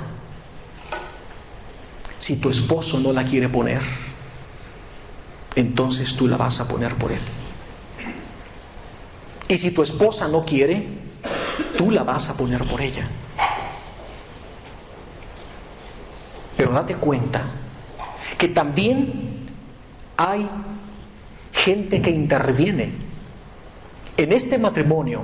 si tu esposo no la quiere poner, entonces tú la vas a poner por él. Y si tu esposa no quiere, tú la vas a poner por ella. Pero date cuenta que también hay gente que interviene. En este matrimonio,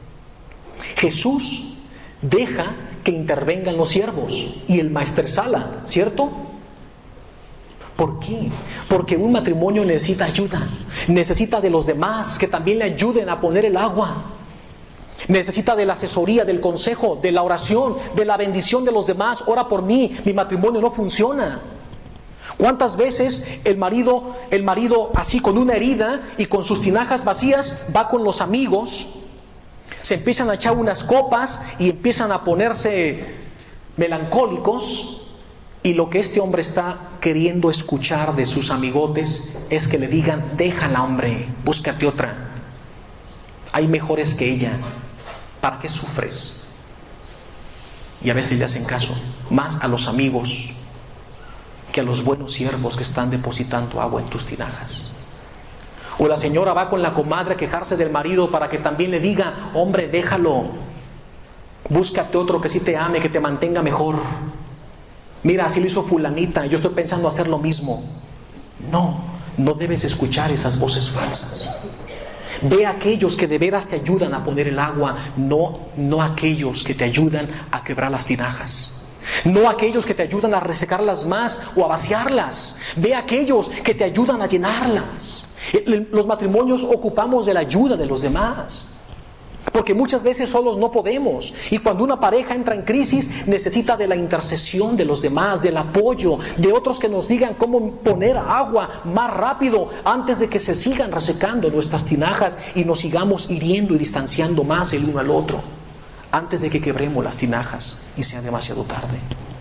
Jesús deja que intervengan los siervos y el maestresala, ¿cierto? ¿Por qué? Porque un matrimonio necesita ayuda, necesita de los demás que también le ayuden a poner el agua, necesita de la asesoría, del consejo, de la oración, de la bendición de los demás. Ora por mí, mi matrimonio no funciona. ¿Cuántas veces el marido así con una herida y con sus tinajas vacías va con los amigos, se empiezan a echar unas copas y empiezan a ponerse melancólicos, y lo que este hombre está queriendo escuchar de sus amigotes es que le digan: déjala, hombre, búscate otra, hay mejores que ella, ¿para qué sufres? Y a veces le hacen caso más a los amigos que a los buenos siervos que están depositando agua en tus tinajas. O la señora va con la comadre a quejarse del marido para que también le diga: hombre, déjalo, búscate otro que sí te ame, que te mantenga mejor. Mira, así lo hizo fulanita, yo estoy pensando hacer lo mismo. No debes escuchar esas voces falsas. Ve a aquellos que de veras te ayudan a poner el agua, no aquellos que te ayudan a quebrar las tinajas. No aquellos que te ayudan a resecarlas más o a vaciarlas. Ve a aquellos que te ayudan a llenarlas. Los matrimonios ocupamos de la ayuda de los demás, porque muchas veces solos no podemos. Y cuando una pareja entra en crisis, necesita de la intercesión de los demás, del apoyo de otros que nos digan cómo poner agua más rápido antes de que se sigan resecando nuestras tinajas y nos sigamos hiriendo y distanciando más el uno al otro, antes de que quebremos las tinajas y sea demasiado tarde.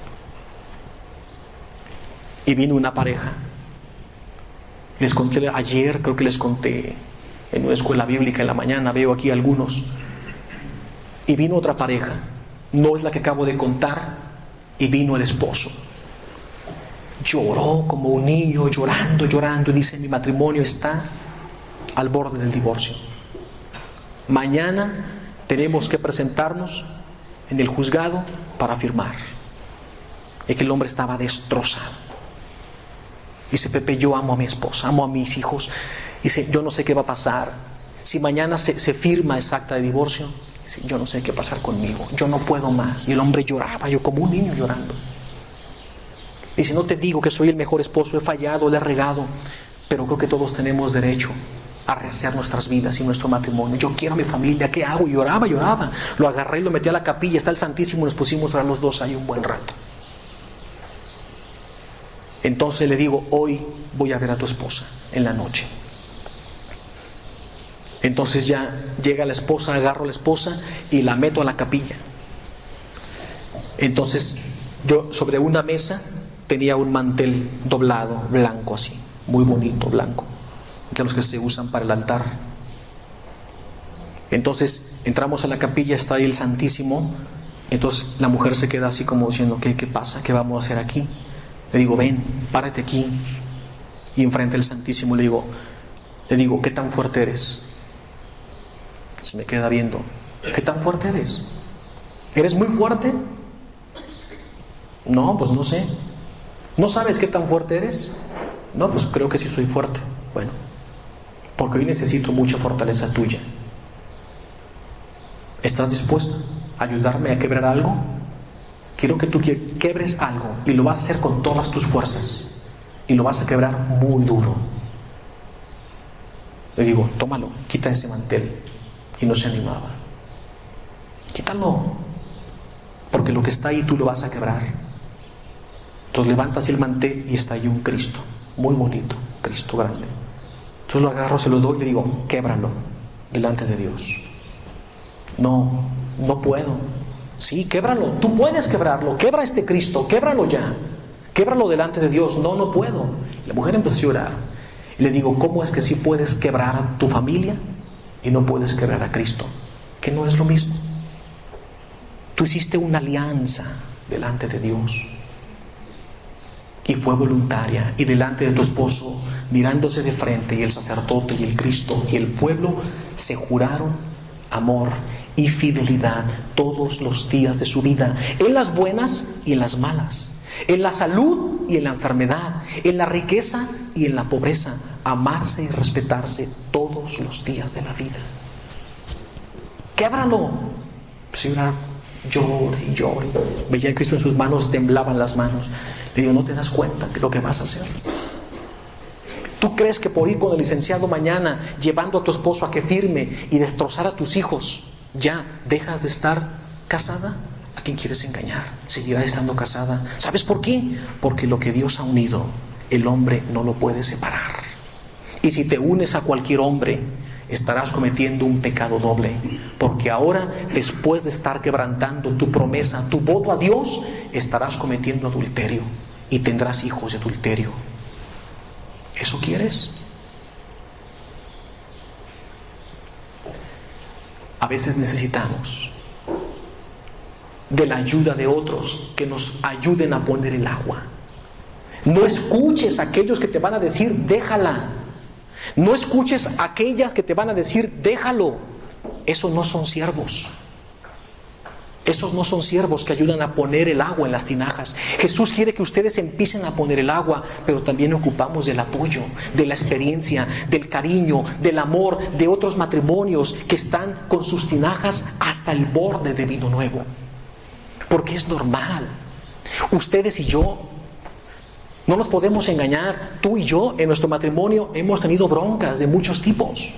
Y vino una pareja. Les conté ayer, creo que les conté en una escuela bíblica en la mañana, veo aquí algunos. Y vino otra pareja, no es la que acabo de contar, y vino el esposo. Lloró como un niño, llorando, y dice: mi matrimonio está al borde del divorcio. Mañana tenemos que presentarnos en el juzgado para firmar. Es que el hombre estaba destrozado. Dice: Pepe, yo amo a mi esposa, amo a mis hijos. Dice: yo no sé qué va a pasar. Si mañana se firma esa acta de divorcio, dice: yo no sé qué pasar conmigo, yo no puedo más. Y el hombre lloraba, yo como un niño llorando. Dice: no te digo que soy el mejor esposo, he fallado, le he regado, pero creo que todos tenemos derecho a rehacer nuestras vidas y nuestro matrimonio. Yo quiero a mi familia, ¿qué hago? Y lloraba. Lo agarré y lo metí a la capilla, está el Santísimo, y nos pusimos a orar los dos ahí un buen rato. Entonces le digo: hoy voy a ver a tu esposa en la noche. Entonces ya llega la esposa, agarro a la esposa y la meto a la capilla. Entonces yo sobre una mesa tenía un mantel doblado, blanco así, muy bonito, blanco, de los que se usan para el altar. Entonces entramos a la capilla, está ahí el Santísimo. Entonces la mujer se queda así como diciendo: ¿qué pasa? ¿Qué vamos a hacer aquí? Le digo: ven, párate aquí. Y enfrente del Santísimo le digo: ¿qué tan fuerte eres? Se me queda viendo: ¿qué tan fuerte eres? ¿Eres muy fuerte? No, pues no sé. ¿No sabes qué tan fuerte eres? No, pues creo que sí soy fuerte. Bueno, porque hoy necesito mucha fortaleza tuya. ¿Estás dispuesto a ayudarme a quebrar algo? Quiero que tú quebres algo y lo vas a hacer con todas tus fuerzas y lo vas a quebrar muy duro. Le digo: tómalo, quita ese mantel. Y no se animaba. Quítalo, porque lo que está ahí tú lo vas a quebrar. Entonces levantas el mantel y está ahí un Cristo, muy bonito, Cristo grande. Entonces lo agarro, se lo doy y le digo: québralo delante de Dios. No puedo. Sí, québralo, tú puedes quebrarlo, quebra este Cristo, québralo ya, québralo delante de Dios. No puedo. La mujer empezó a llorar y le digo: ¿cómo es que sí puedes quebrar a tu familia y no puedes quebrar a Cristo? Que no es lo mismo. Tú hiciste una alianza delante de Dios y fue voluntaria, y delante de tu esposo, mirándose de frente, y el sacerdote y el Cristo y el pueblo se juraron amor y fidelidad todos los días de su vida, en las buenas y en las malas, en la salud y en la enfermedad, en la riqueza y en la pobreza, amarse y respetarse todos los días de la vida. Québralo. Señora, llore y llore. Veía a Cristo en sus manos, temblaban las manos. Le digo, ¿no te das cuenta de lo que vas a hacer? ¿Tú crees que por ir con el licenciado mañana, llevando a tu esposo a que firme y destrozar a tus hijos, ya dejas de estar casada? ¿A quién quieres engañar? Seguirás estando casada. ¿Sabes por qué? Porque lo que Dios ha unido, el hombre no lo puede separar. Y si te unes a cualquier hombre, estarás cometiendo un pecado doble. Porque ahora, después de estar quebrantando tu promesa, tu voto a Dios, estarás cometiendo adulterio y tendrás hijos de adulterio. ¿Eso quieres? A veces necesitamos de la ayuda de otros que nos ayuden a poner el agua. No escuches a aquellos que te van a decir, déjala. No escuches a aquellas que te van a decir, déjalo. Esos no son siervos. Esos no son siervos que ayudan a poner el agua en las tinajas. Jesús quiere que ustedes empiecen a poner el agua, pero también ocupamos del apoyo, de la experiencia, del cariño, del amor de otros matrimonios que están con sus tinajas hasta el borde de vino nuevo. Porque es normal. Ustedes y yo no nos podemos engañar. Tú y yo en nuestro matrimonio hemos tenido broncas de muchos tipos.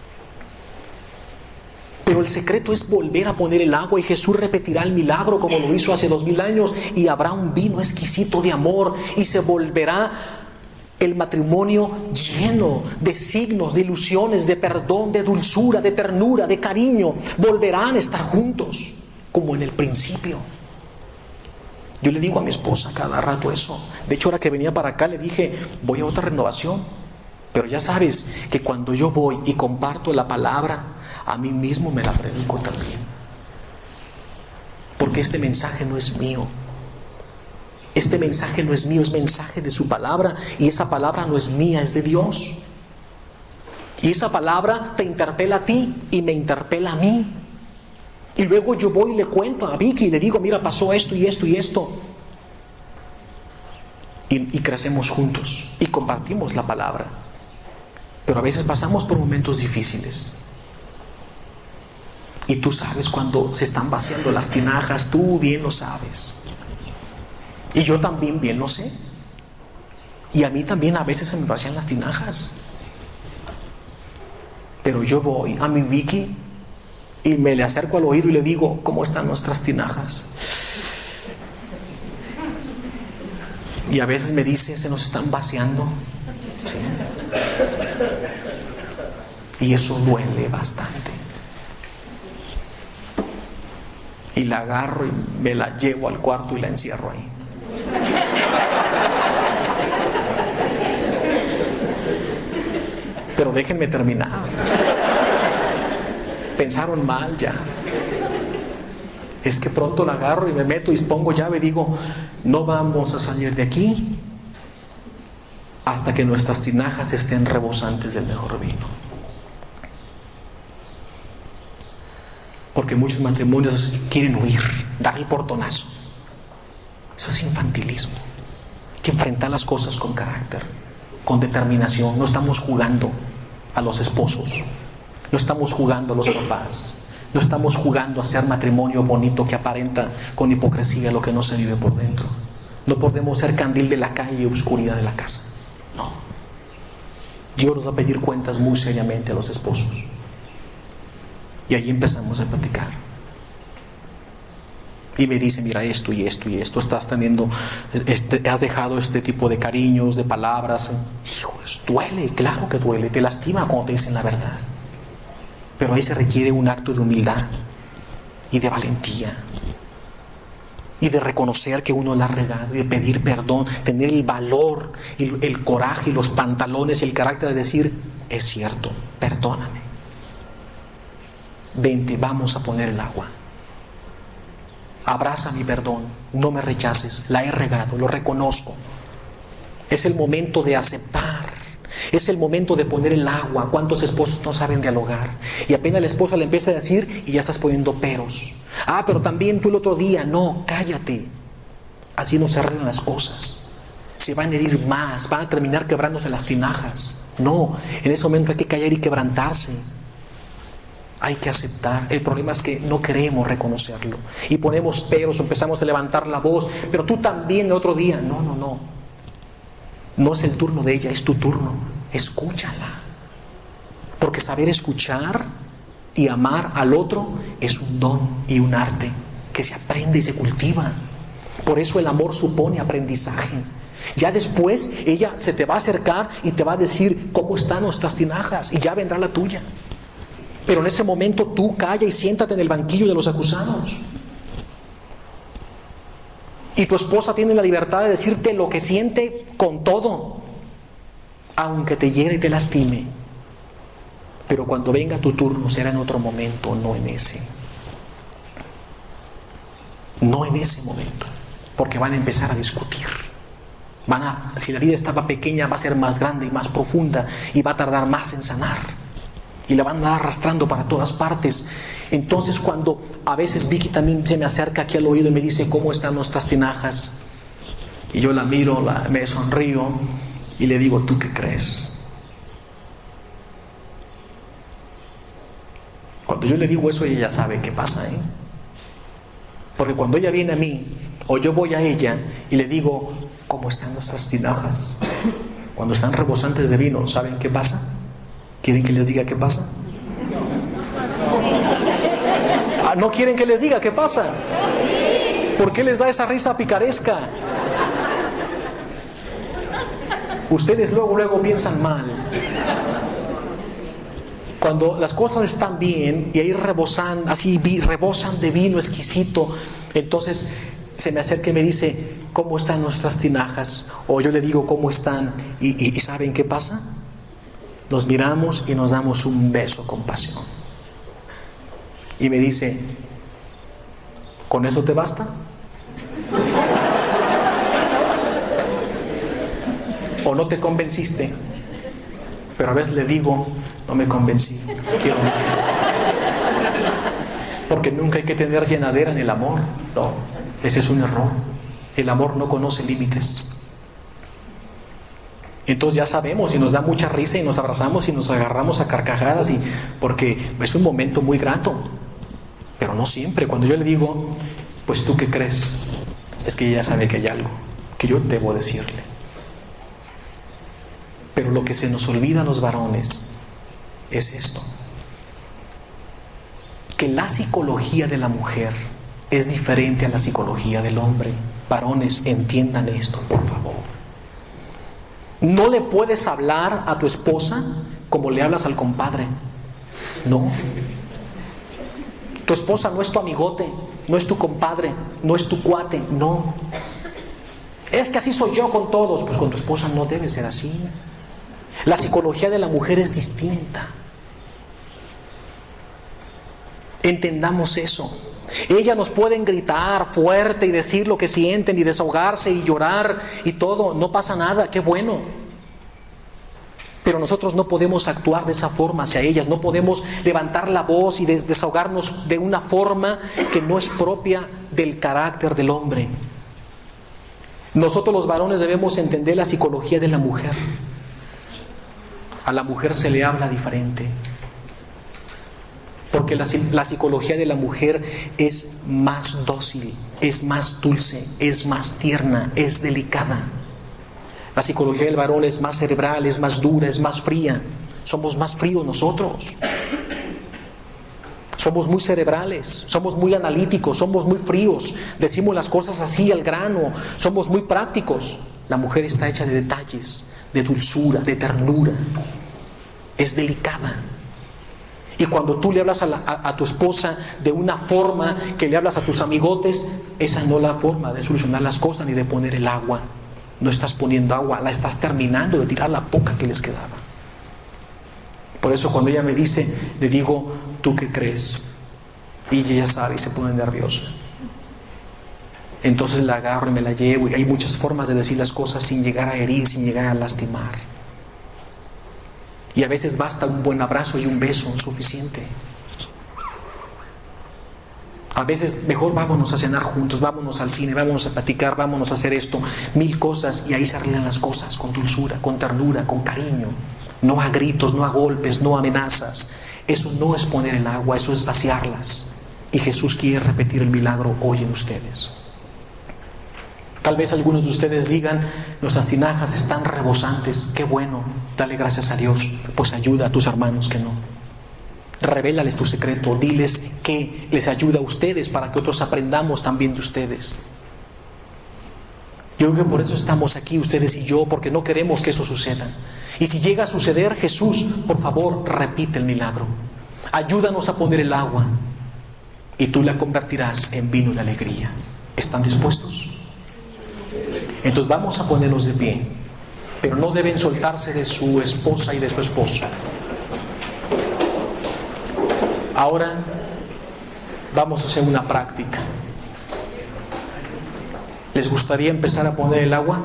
Pero el secreto es volver a poner el agua, y Jesús repetirá el milagro como lo hizo hace 2000 años, y habrá un vino exquisito de amor, y se volverá el matrimonio lleno de signos, de ilusiones, de perdón, de dulzura, de ternura, de cariño. Volverán a estar juntos como en el principio. Yo le digo a mi esposa cada rato eso. De hecho, ahora que venía para acá le dije, voy a otra renovación, pero ya sabes que cuando yo voy y comparto la palabra, a mí mismo me la predico también. Porque este mensaje no es mío. Este mensaje no es mío, es mensaje de su palabra, y esa palabra no es mía, es de Dios. Y esa palabra te interpela a ti y me interpela a mí. Y luego yo voy y le cuento a Vicky y le digo, mira, pasó esto y esto y esto. Y crecemos juntos y compartimos la palabra. Pero a veces pasamos por momentos difíciles. Y tú sabes cuando se están vaciando las tinajas, tú bien lo sabes. Y yo también bien lo sé. Y a mí también a veces se me vacían las tinajas. Pero yo voy a mi Vicky y me le acerco al oído y le digo, ¿cómo están nuestras tinajas? Y a veces me dice, se nos están vaciando. ¿Sí? Y eso duele bastante. Y la agarro y me la llevo al cuarto y la encierro ahí. Pero déjenme terminar. Pensaron mal ya. Es que pronto la agarro y me meto y pongo llave y digo, no vamos a salir de aquí hasta que nuestras tinajas estén rebosantes del mejor vino. Porque muchos matrimonios quieren huir, dar el portonazo. Eso es infantilismo. Hay que enfrentar las cosas con carácter, con determinación. No estamos jugando a los esposos, no estamos jugando a los papás, no estamos jugando a hacer matrimonio bonito que aparenta con hipocresía lo que no se vive por dentro. No podemos ser candil de la calle y oscuridad de la casa. No. Dios nos va a pedir cuentas muy seriamente a los esposos. Y ahí empezamos a platicar. Y me dice, mira, esto y esto y esto, estás teniendo, has dejado este tipo de cariños, de palabras. Hijos, duele, claro que duele, te lastima cuando te dicen la verdad. Pero ahí se requiere un acto de humildad y de valentía. Y de reconocer que uno la ha regado, y de pedir perdón, tener el valor, y el coraje, y los pantalones, y el carácter de decir, es cierto, perdóname. Vente, vamos a poner el agua. Abraza mi perdón, no me rechaces, la he regado, lo reconozco. Es el momento de aceptar, es el momento de poner el agua. ¿Cuántos esposos no saben dialogar? Y apenas la esposa le empieza a decir y ya estás poniendo peros. Pero también tú el otro día, no, cállate. Así no se arreglan las cosas. se van a herir más, van a terminar quebrándose las tinajas. No, en ese momento hay que callar y quebrantarse. Hay que aceptar. El problema es que no queremos reconocerlo y ponemos peros, empezamos a levantar la voz, pero tú también el otro día. No. No es el turno de ella, es tu turno. Escúchala. Porque saber escuchar y amar al otro es un don y un arte que se aprende y se cultiva. Por eso el amor supone aprendizaje. Ya después ella se te va a acercar y te va a decir cómo están nuestras tinajas y ya vendrá la tuya. Pero en ese momento tú calla y siéntate en el banquillo de los acusados. Y tu esposa tiene la libertad de decirte lo que siente con todo, aunque te hiere y te lastime. Pero cuando venga tu turno será en otro momento, no en ese. No en ese momento, porque van a empezar a discutir. Si la herida estaba pequeña, va a ser más grande y más profunda y va a tardar más en sanar. Y la van a andar arrastrando para todas partes. Entonces cuando a veces Vicky también se me acerca aquí al oído y me dice ¿cómo están nuestras tinajas? Y yo la miro, me sonrío y le digo ¿tú qué crees? Cuando yo le digo eso ella ya sabe qué pasa, ¿eh? Porque cuando ella viene a mí o yo voy a ella y le digo ¿cómo están nuestras tinajas? Cuando están rebosantes de vino, ¿saben qué pasa? ¿Quieren que les diga qué pasa? ¿No quieren que les diga qué pasa? ¿Por qué les da esa risa picaresca? Ustedes luego piensan mal. Cuando las cosas están bien y ahí rebosan de vino exquisito, entonces se me acerca y me dice ¿cómo están nuestras tinajas? O yo le digo ¿cómo están? ¿Y saben qué pasa? Nos miramos y nos damos un beso con pasión. Y me dice ¿con eso te basta? ¿O no te convenciste? Pero a veces le digo no me convencí, quiero más. Porque nunca hay que tener llenadera en el amor. No, ese es un error. El amor no conoce límites. Entonces ya sabemos y nos da mucha risa y nos abrazamos y nos agarramos a carcajadas porque es un momento muy grato. Pero no siempre. Cuando yo le digo pues ¿tú qué crees? Es que ella ya sabe que hay algo que yo debo decirle. Pero lo que se nos olvida a los varones es esto: que la psicología de la mujer es diferente a la psicología del hombre. Varones, entiendan esto, por favor. No le puedes hablar a tu esposa como le hablas al compadre. No. Tu esposa no es tu amigote, no es tu compadre, no es tu cuate, no. Es que así soy yo con todos. Pues con tu esposa no debe ser así. La psicología de la mujer es distinta. Entendamos eso. Ellas nos pueden gritar fuerte y decir lo que sienten y desahogarse y llorar y todo, no pasa nada, qué bueno. Pero nosotros no podemos actuar de esa forma hacia ellas, no podemos levantar la voz y desahogarnos de una forma que no es propia del carácter del hombre. Nosotros los varones debemos entender la psicología de la mujer. A la mujer se le habla diferente. Porque la psicología de la mujer es más dócil, es más dulce, es más tierna, es delicada. La psicología del varón es más cerebral, es más dura, es más fría. Somos más fríos nosotros. Somos muy cerebrales, somos muy analíticos, somos muy fríos. Decimos las cosas así al grano, somos muy prácticos. La mujer está hecha de detalles, de dulzura, de ternura. Es delicada. Y cuando tú le hablas a tu esposa de una forma que le hablas a tus amigotes, esa no es la forma de solucionar las cosas ni de poner el agua. No estás poniendo agua, la estás terminando de tirar la poca que les quedaba. Por eso cuando ella me dice, le digo, ¿tú qué crees? Y ella sabe y se pone nerviosa. Entonces la agarro y me la llevo, y hay muchas formas de decir las cosas sin llegar a herir, sin llegar a lastimar. Y a veces basta un buen abrazo y un beso suficiente. A veces mejor vámonos a cenar juntos, vámonos al cine, vámonos a platicar, vámonos a hacer esto, 1000 cosas, y ahí se arreglan las cosas con dulzura, con ternura, con cariño. No a gritos, no a golpes, no a amenazas. Eso no es poner el agua, eso es vaciarlas. Y Jesús quiere repetir el milagro hoy en ustedes. Tal vez algunos de ustedes digan, nuestras tinajas están rebosantes. Qué bueno, dale gracias a Dios. Pues ayuda a tus hermanos que no. Revélales tu secreto, diles que les ayuda a ustedes para que otros aprendamos también de ustedes. Yo creo que por eso estamos aquí, ustedes y yo, porque no queremos que eso suceda. Y si llega a suceder, Jesús, por favor, repite el milagro. Ayúdanos a poner el agua y tú la convertirás en vino de alegría. ¿Están dispuestos? Entonces vamos a ponernos de pie, pero no deben soltarse de su esposa y de su esposo. Ahora vamos a hacer una práctica. ¿Les gustaría empezar a poner el agua?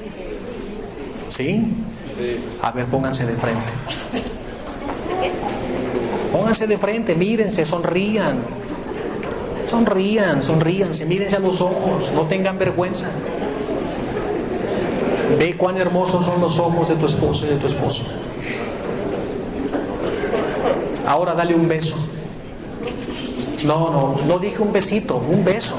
¿Sí? A ver, pónganse de frente. Pónganse de frente, mírense, sonrían. Sonríanse, mírense a los ojos, no tengan vergüenza. Ve cuán hermosos son los ojos de tu esposo y de tu esposo. Ahora dale un beso. No dije un besito, un beso.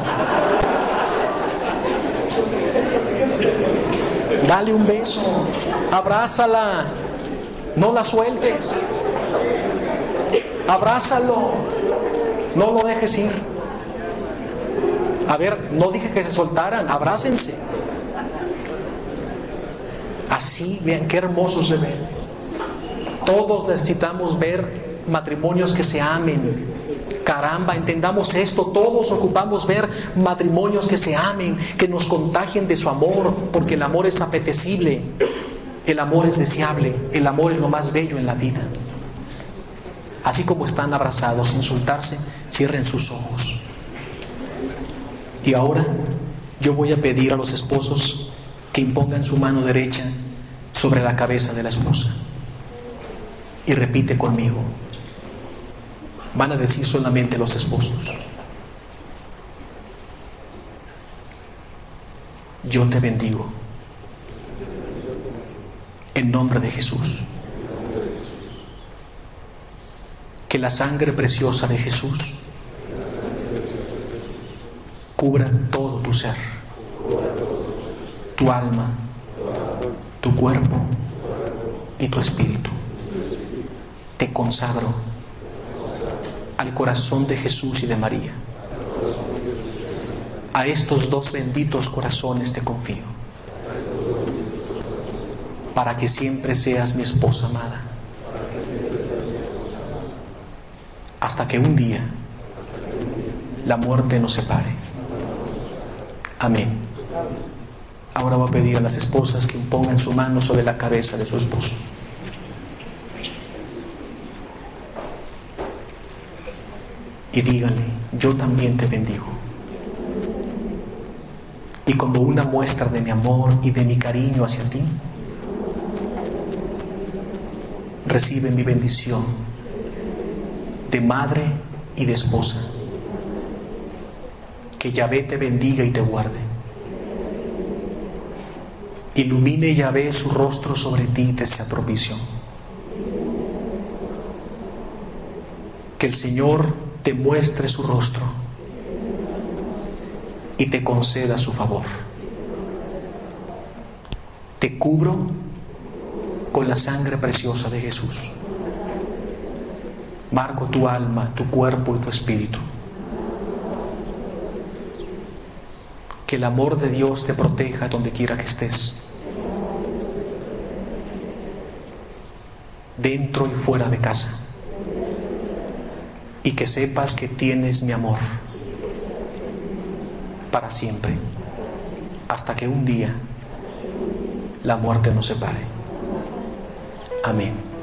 Dale un beso, abrázala, no la sueltes. Abrázalo, no lo dejes ir. A ver, no dije que se soltaran, abrácense. Así, vean qué hermosos se ven. Todos necesitamos ver matrimonios que se amen. Caramba, entendamos esto, todos ocupamos ver matrimonios que se amen, que nos contagien de su amor, porque el amor es apetecible, el amor es deseable, el amor es lo más bello en la vida. Así como están abrazados sin soltarse, cierren sus ojos. Y ahora yo voy a pedir a los esposos que impongan su mano derecha sobre la cabeza de la esposa. Y repite conmigo. Van a decir solamente los esposos. Yo te bendigo. En nombre de Jesús. Que la sangre preciosa de Jesús cubra todo tu ser, tu alma, tu cuerpo y tu espíritu. Te consagro al corazón de Jesús y de María. A estos dos benditos corazones te confío, para que siempre seas mi esposa amada, hasta que un día la muerte nos separe. Amén. Ahora voy a pedir a las esposas que impongan su mano sobre la cabeza de su esposo. Y díganle, yo también te bendigo. Y como una muestra de mi amor y de mi cariño hacia ti, recibe mi bendición de madre y de esposa. Que Yahvé te bendiga y te guarde. Ilumine Yahvé su rostro sobre ti y te sea propicio. Que el Señor te muestre su rostro y te conceda su favor. Te cubro con la sangre preciosa de Jesús. Marco tu alma, tu cuerpo y tu espíritu. Que el amor de Dios te proteja donde quiera que estés, dentro y fuera de casa. Y que sepas que tienes mi amor para siempre, hasta que un día la muerte nos separe. Amén.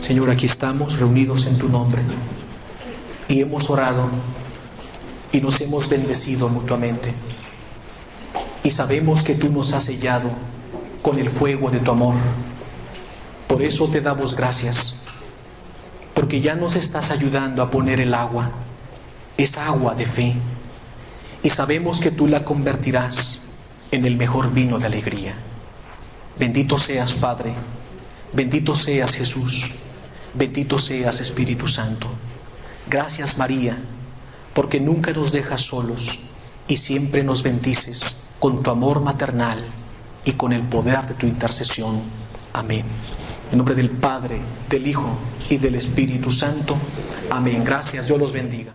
Señor, aquí estamos reunidos en tu nombre y hemos orado y nos hemos bendecido mutuamente. Y sabemos que tú nos has sellado con el fuego de tu amor. Por eso te damos gracias, porque ya nos estás ayudando a poner el agua, esa agua de fe. Y sabemos que tú la convertirás en el mejor vino de alegría. Bendito seas, Padre. Bendito seas, Jesús. Bendito seas, Espíritu Santo. Gracias, María, porque nunca nos dejas solos y siempre nos bendices con tu amor maternal y con el poder de tu intercesión. Amén. En nombre del Padre, del Hijo y del Espíritu Santo. Amén. Gracias. Dios los bendiga.